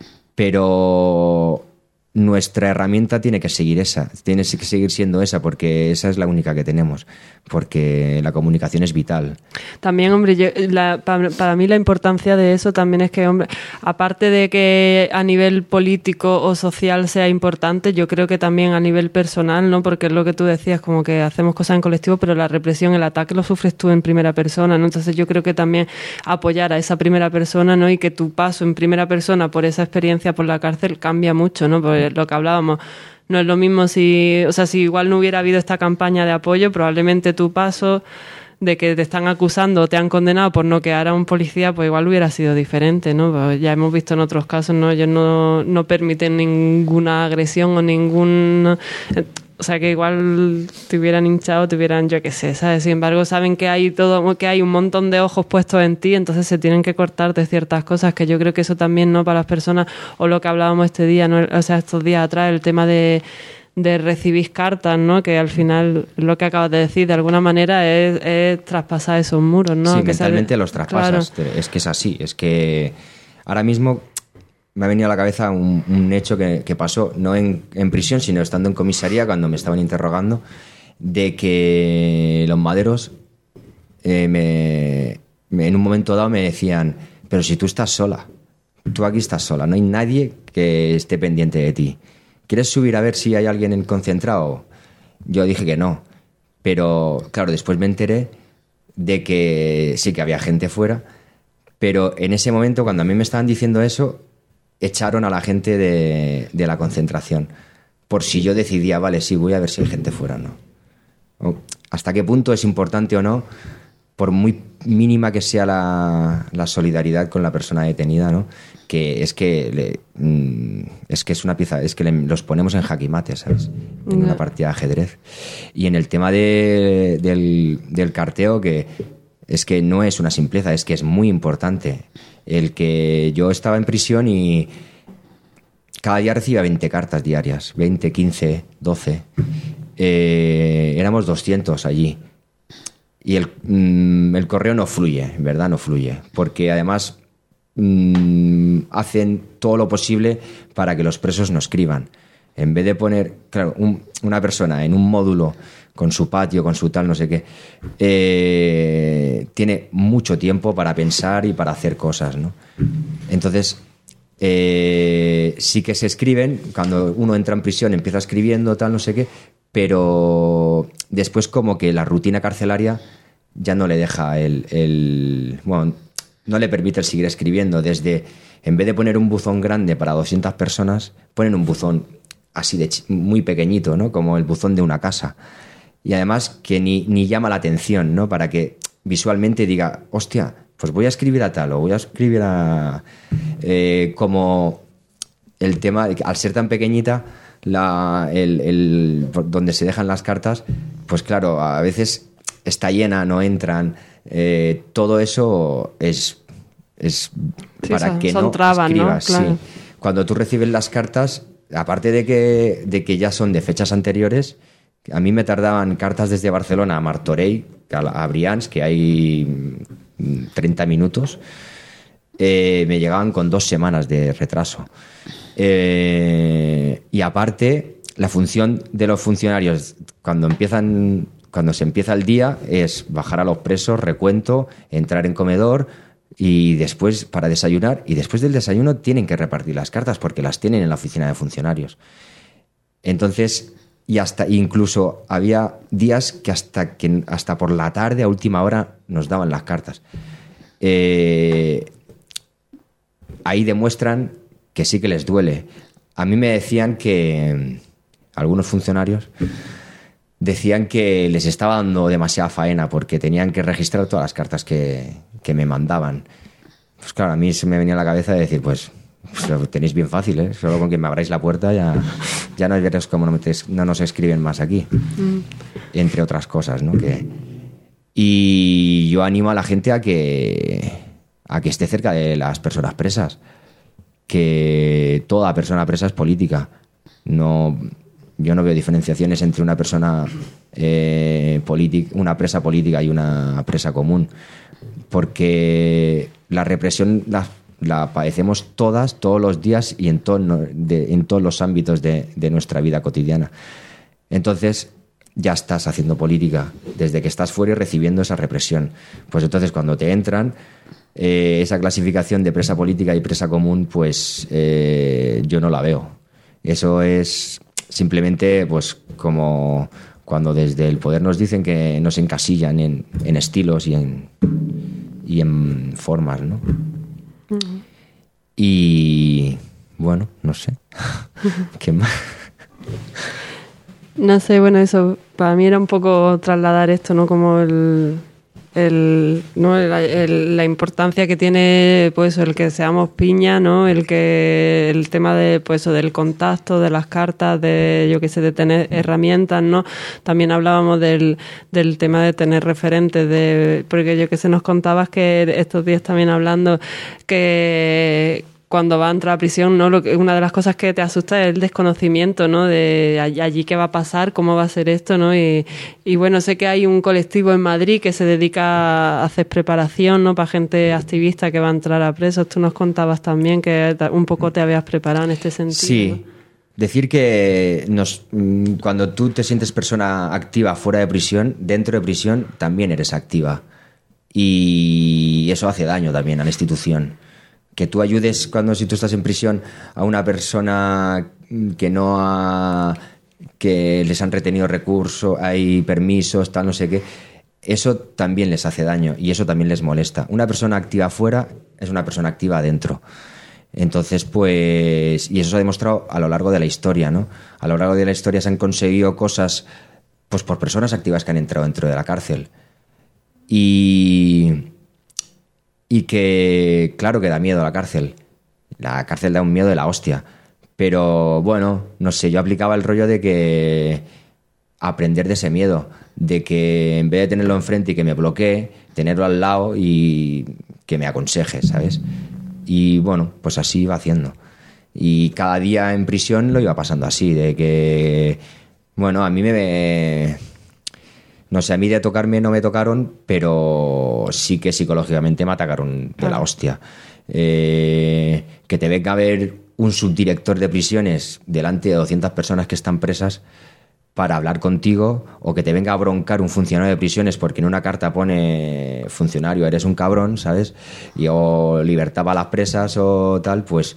pero nuestra herramienta tiene que seguir esa, tiene que seguir siendo esa, porque esa es la única que tenemos, porque la comunicación es vital. También, hombre, yo- la- para, para mí la importancia de eso también es que, hombre, aparte de que a nivel político o social sea importante, yo creo que también a nivel personal, ¿no? Porque es lo que tú decías, como que hacemos cosas en colectivo, pero la represión, el ataque lo sufres tú en primera persona, ¿no? Entonces yo creo que también apoyar a esa primera persona, ¿no? Y que tu paso en primera persona por esa experiencia por la cárcel cambia mucho, ¿no? Porque lo que hablábamos, no es lo mismo si, o sea, si igual no hubiera habido esta campaña de apoyo, probablemente tu paso de que te están acusando o te han condenado por noquear a un policía, pues igual hubiera sido diferente, ¿no? Pues ya hemos visto en otros casos, ¿no? Ellos no, no permiten ninguna agresión o ningún... O sea, que igual te hubieran hinchado, te hubieran, yo qué sé, ¿sabes? Sin embargo, saben que hay todo, que hay un montón de ojos puestos en ti, entonces se tienen que cortar de ciertas cosas, que yo creo que eso también, ¿no? Para las personas, o lo que hablábamos este día, ¿no? O sea, estos días atrás, el tema de, de recibir cartas, ¿no? Que al final, lo que acabas de decir, de alguna manera, es, es traspasar esos muros, ¿no? Sí, Que mentalmente sale- los traspasas. Claro. Es que es así. Es que ahora mismo me ha venido a la cabeza un, un hecho que, que pasó, no en, en prisión, sino estando en comisaría cuando me estaban interrogando, de que los maderos eh, me, me- en un momento dado me decían, pero si tú estás sola, tú aquí estás sola, no hay nadie que esté pendiente de ti. ¿Quieres subir a ver si hay alguien en concentrado? Yo dije que no, pero claro, después me enteré de que sí que había gente fuera, pero en ese momento, cuando a mí me estaban diciendo eso, echaron a la gente de, de la concentración, por si yo decidía, vale, sí, voy a ver si hay gente fuera o no. O hasta qué punto es importante o no, por muy mínima que sea la, la solidaridad con la persona detenida, ¿no? Que es que le- mm, es que es una pieza, es que le- los ponemos en jaque mate, ¿sabes? En Ya. una partida de ajedrez. Y en el tema de- del, del carteo, que es que no es una simpleza, es que es muy importante. El que yo estaba en prisión y cada día recibía veinte cartas diarias, veinte, quince, doce. Eh, éramos doscientos allí. Y el, mm, el correo no fluye, en verdad no fluye. Porque además mm, hacen todo lo posible para que los presos no escriban. En vez de poner, claro, un- una persona en un módulo con su patio, con su tal, no sé qué, eh, tiene mucho tiempo para pensar y para hacer cosas, ¿no? Entonces, eh, sí que se escriben, cuando uno entra en prisión empieza escribiendo, tal, no sé qué, pero después como que la rutina carcelaria ya no le deja el... el- bueno, no le permite el seguir escribiendo. Desde, en vez de poner un buzón grande para doscientas personas, ponen un buzón así de chi- muy pequeñito, ¿no? Como el buzón de una casa. Y además que ni, ni llama la atención, ¿no? Para que visualmente diga, hostia, pues voy a escribir a tal o voy a escribir a... eh, como el tema, de que al ser tan pequeñita, la, el, el- donde se dejan las cartas, pues claro, a veces está llena, no entran. Eh, todo eso es, es Sí, para son- que son no trabas, ¿no? escribas. Claro. Sí. Cuando tú recibes las cartas, aparte de que, de que ya son de fechas anteriores, a mí me tardaban cartas desde Barcelona a Martorell, a, la- a Brians, que hay mm, treinta minutos, eh, me llegaban con dos semanas de retraso. Eh, y aparte, la función de los funcionarios cuando empiezan, cuando se empieza el día es bajar a los presos, recuento, entrar en comedor y después para desayunar, y después del desayuno tienen que repartir las cartas porque las tienen en la oficina de funcionarios. Entonces, y hasta incluso había días que hasta, que hasta por la tarde a última hora nos daban las cartas. Eh, ahí demuestran que sí que les duele. A mí me decían que algunos funcionarios decían que les estaba dando demasiada faena porque tenían que registrar todas las cartas que, que me mandaban. Pues claro, a mí se me venía a la cabeza de decir, pues, pues lo tenéis bien fácil, ¿eh? Solo con que me abráis la puerta ya, ya no veréis cómo no, me, no nos escriben más aquí. Mm. Entre otras cosas, ¿no? Que, y yo animo a la gente a que, a que esté cerca de las personas presas. Que toda persona presa es política. No... Yo no veo diferenciaciones entre una persona eh, una presa política y una presa común, porque la represión la, la padecemos todas, todos los días y en, todo, de, en todos los ámbitos de, de nuestra vida cotidiana. Entonces ya estás haciendo política desde que estás fuera y recibiendo esa represión. Pues entonces cuando te entran eh, esa clasificación de presa política y presa común, pues eh, yo no la veo. Eso es simplemente pues como cuando desde el poder nos dicen que nos encasillan en, en estilos y en, y en formas, ¿no? Uh-huh. Y bueno, no sé. ¿Qué más? No sé, bueno, eso para mí era un poco trasladar esto, ¿no? Como el... El, ¿no? el, el, la importancia que tiene pues el que seamos piña, ¿no? El que el tema de pues del contacto, de las cartas, de yo qué sé, de tener herramientas, ¿no? También hablábamos del, del tema de tener referentes, de porque yo que sé, nos contabas que estos días también hablando que cuando va a entrar a prisión, ¿no? Lo que, una de las cosas que te asusta es el desconocimiento, ¿no? De allí, allí qué va a pasar, cómo va a ser esto, ¿no? Y, y bueno, sé que hay un colectivo en Madrid que se dedica a hacer preparación, ¿no? Para gente activista que va a entrar a presos. Tú nos contabas también que un poco te habías preparado en este sentido. Sí. ¿No? Decir que nos, cuando tú te sientes persona activa fuera de prisión, dentro de prisión también eres activa. Y eso hace daño también a la institución. Que tú ayudes cuando si tú estás en prisión a una persona que no ha, que les han retenido recursos, hay permisos, tal, no sé qué, eso también les hace daño y eso también les molesta. Una persona activa afuera es una persona activa adentro. Entonces, pues, y eso se ha demostrado a lo largo de la historia, ¿no? A lo largo de la historia se han conseguido cosas, pues, por personas activas que han entrado dentro de la cárcel. Y... Y que, claro que da miedo la cárcel. La cárcel da un miedo de la hostia. Pero, bueno, no sé, yo aplicaba el rollo de que aprender de ese miedo. De que en vez de tenerlo enfrente y que me bloquee, tenerlo al lado y que me aconseje, ¿sabes? Y, bueno, pues así iba haciendo. Y cada día en prisión lo iba pasando así, de que, bueno, a mí me... No sé, a mí de tocarme no me tocaron, pero sí que psicológicamente me atacaron de la hostia. Eh, que te venga a ver un subdirector de prisiones delante de doscientas personas que están presas para hablar contigo, o que te venga a broncar un funcionario de prisiones porque en una carta pone funcionario, eres un cabrón, ¿sabes? Y o libertad para las presas o tal, pues...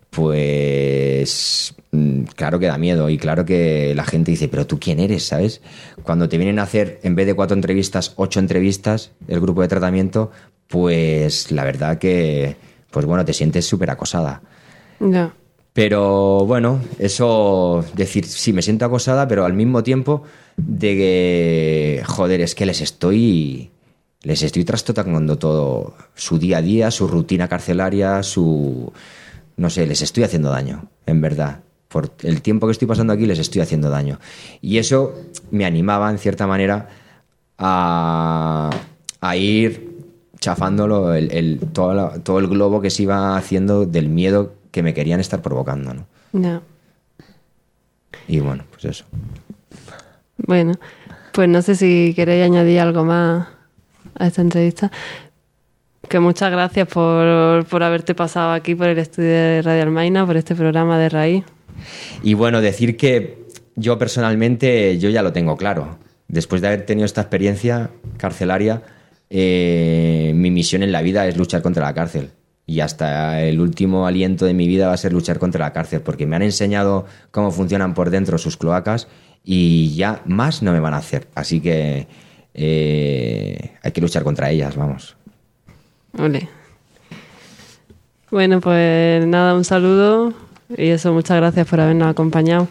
Pues claro que da miedo y claro que la gente dice, pero tú quién eres, ¿sabes? Cuando te vienen a hacer, en vez de cuatro entrevistas, ocho entrevistas, el grupo de tratamiento, pues la verdad que, pues bueno, te sientes súper acosada. No. Pero bueno, eso, decir, sí, me siento acosada, pero al mismo tiempo de que, joder, es que les estoy... Les estoy trastocando todo, su día a día, su rutina carcelaria, su... No sé, les estoy haciendo daño, en verdad. Por el tiempo que estoy pasando aquí les estoy haciendo daño. Y eso me animaba, en cierta manera, a, a ir chafándolo, el, el, todo, la, todo el globo que se iba haciendo del miedo que me querían estar provocando, ¿no? No. Y bueno, pues eso. Bueno, pues no sé si queréis añadir algo más a esta entrevista. Que muchas gracias por, por haberte pasado aquí por el estudio de Radio Almaina, por este programa de Raíz. Y bueno, decir que yo personalmente, yo ya lo tengo claro. Después de haber tenido esta experiencia carcelaria, eh, mi misión en la vida es luchar contra la cárcel. Y hasta el último aliento de mi vida va a ser luchar contra la cárcel, porque me han enseñado cómo funcionan por dentro sus cloacas y ya más no me van a hacer. Así que eh, hay que luchar contra ellas, vamos. Ole. Bueno, pues nada, un saludo y eso, muchas gracias por habernos acompañado.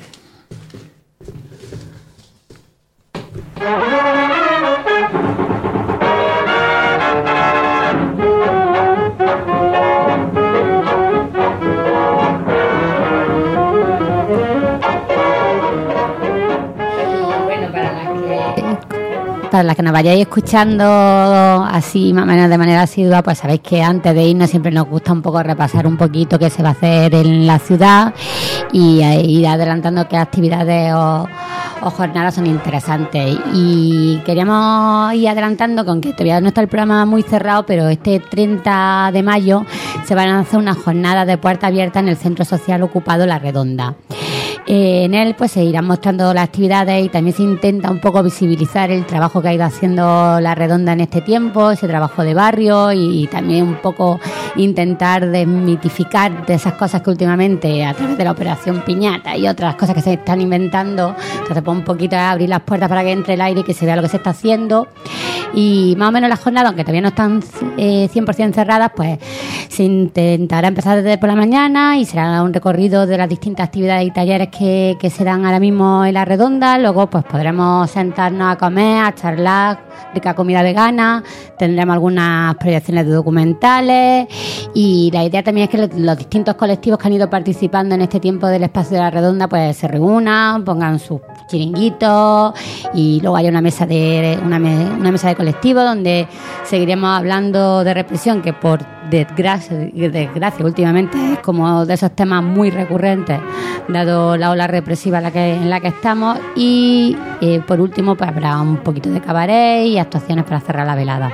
Para las que nos vayáis escuchando así más o menos de manera asidua, pues sabéis que antes de irnos siempre nos gusta un poco repasar un poquito qué se va a hacer en la ciudad y ir adelantando qué actividades o, o jornadas son interesantes. Y queríamos ir adelantando, con que todavía no está el programa muy cerrado, pero este treinta de mayo se van a hacer unas jornadas de puerta abierta en el Centro Social Ocupado La Redonda. Eh, en él pues se irán mostrando las actividades y también se intenta un poco visibilizar el trabajo que ha ido haciendo La Redonda en este tiempo, ese trabajo de barrio, y, y también un poco intentar desmitificar de esas cosas que últimamente a través de la Operación Piñata y otras cosas que se están inventando, entonces pues un poquito a abrir las puertas para que entre el aire y que se vea lo que se está haciendo. Y más o menos las jornadas, aunque todavía no están eh, cien por ciento cerradas, pues se intentará empezar desde por la mañana y será un recorrido de las distintas actividades y talleres que, que se dan ahora mismo en La Redonda. Luego pues podremos sentarnos a comer, a charlar, rica comida vegana, tendremos algunas proyecciones de documentales y la idea también es que los, los distintos colectivos que han ido participando en este tiempo del espacio de La Redonda pues se reúnan, pongan sus chiringuitos y luego haya una mesa de una, me, una mesa de colectivo donde seguiremos hablando de represión, que por desgracia, desgracia últimamente es como de esos temas muy recurrentes dado la ola represiva en la que, en la que estamos. Y eh, por último pues habrá un poquito de cabaret y actuaciones para cerrar la velada.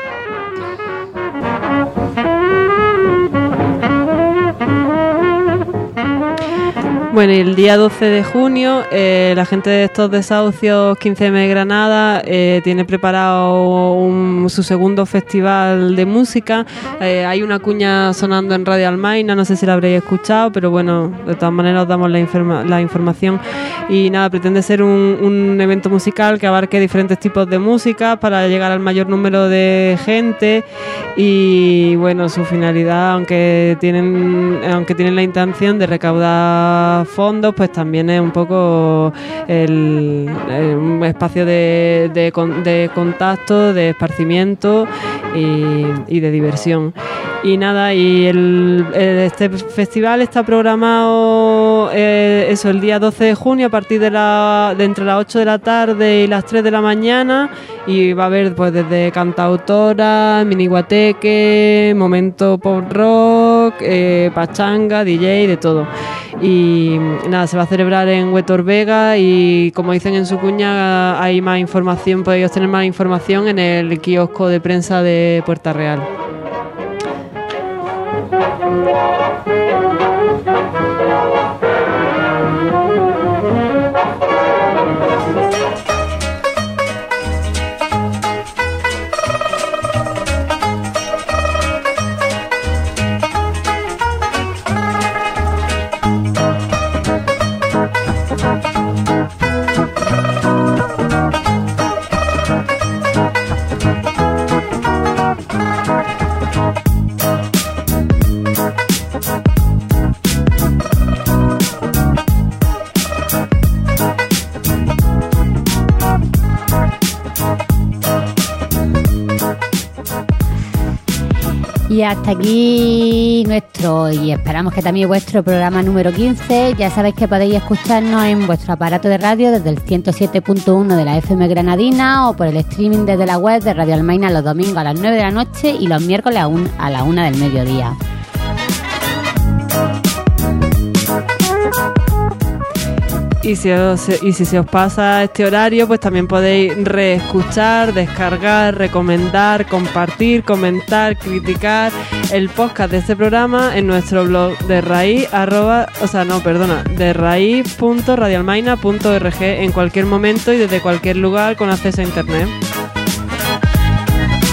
Bueno, y el día doce de junio eh, la gente de estos desahucios quince eme de Granada eh, tiene preparado un, su segundo festival de música. Eh, hay una cuña sonando en Radio Almaina, no sé si la habréis escuchado, pero bueno, de todas maneras os damos la, informa, la información. Y nada, pretende ser un, un evento musical que abarque diferentes tipos de música para llegar al mayor número de gente. Y bueno, su finalidad, aunque tienen, aunque tienen la intención de recaudar fondos, pues también es un poco el, el un espacio de, de, de contacto, de esparcimiento y, y de diversión. Y nada, y el, el, este festival está programado eh, eso el día doce de junio a partir de, la, de entre las ocho de la tarde y las tres de la mañana, y va a haber pues desde cantautora, miniguateque, momento pop rock, eh, pachanga, D J, de todo. Y nada, se va a celebrar en Huetor Vega y como dicen en su cuña hay más información, podéis obtener más información en el kiosco de prensa de Puerta Real. Y hasta aquí nuestro, y esperamos que también vuestro programa número quince. Ya sabéis que podéis escucharnos en vuestro aparato de radio desde el ciento siete punto uno de la F M Granadina o por el streaming desde la web de Radio Almaina los domingos a las nueve de la noche y los miércoles a, un, a la una del mediodía. Y si, os, y si se os pasa este horario, pues también podéis reescuchar, descargar, recomendar, compartir, comentar, criticar el podcast de este programa en nuestro blog de raíz, arroba, o sea, no, perdona, de raíz punto radioalmaina punto org en cualquier momento y desde cualquier lugar con acceso a internet.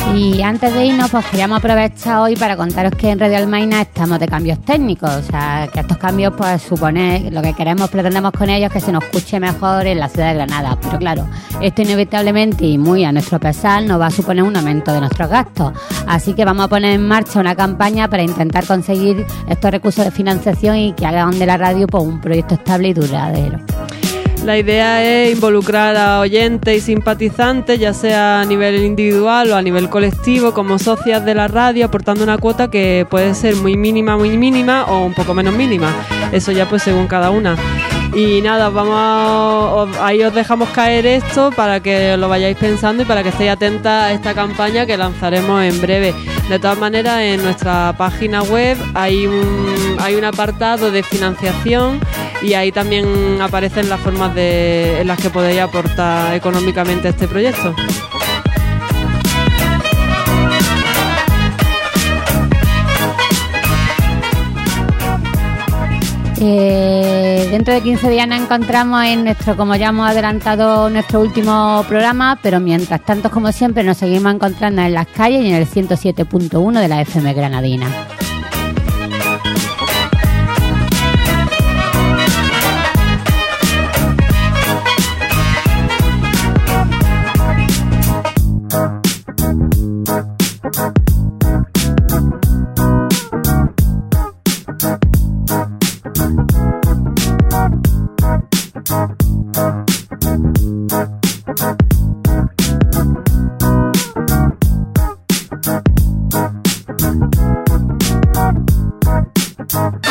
Y antes de irnos, pues queríamos aprovechar hoy para contaros que en Radio Almaina estamos de cambios técnicos, o sea, que estos cambios pues supone, lo que queremos, pretendemos con ellos es que se nos escuche mejor en la ciudad de Granada, pero claro, esto inevitablemente y muy a nuestro pesar nos va a suponer un aumento de nuestros gastos, así que vamos a poner en marcha una campaña para intentar conseguir estos recursos de financiación y que hagan de la radio pues un proyecto estable y duradero. La idea es involucrar a oyentes y simpatizantes, ya sea a nivel individual o a nivel colectivo, como socias de la radio, aportando una cuota que puede ser muy mínima, muy mínima o un poco menos mínima. Eso ya pues según cada una. Y nada, vamos a, os, ahí os dejamos caer esto para que lo vayáis pensando y para que estéis atentas a esta campaña que lanzaremos en breve. De todas maneras, en nuestra página web hay un, hay un apartado de financiación y ahí también aparecen las formas de, en las que podéis aportar económicamente a este proyecto. Eh, dentro de quince días nos encontramos en nuestro, como ya hemos adelantado, nuestro último programa, pero mientras tanto, como siempre, nos seguimos encontrando en las calles y en el ciento siete punto uno de la F M Granadina. Thank you.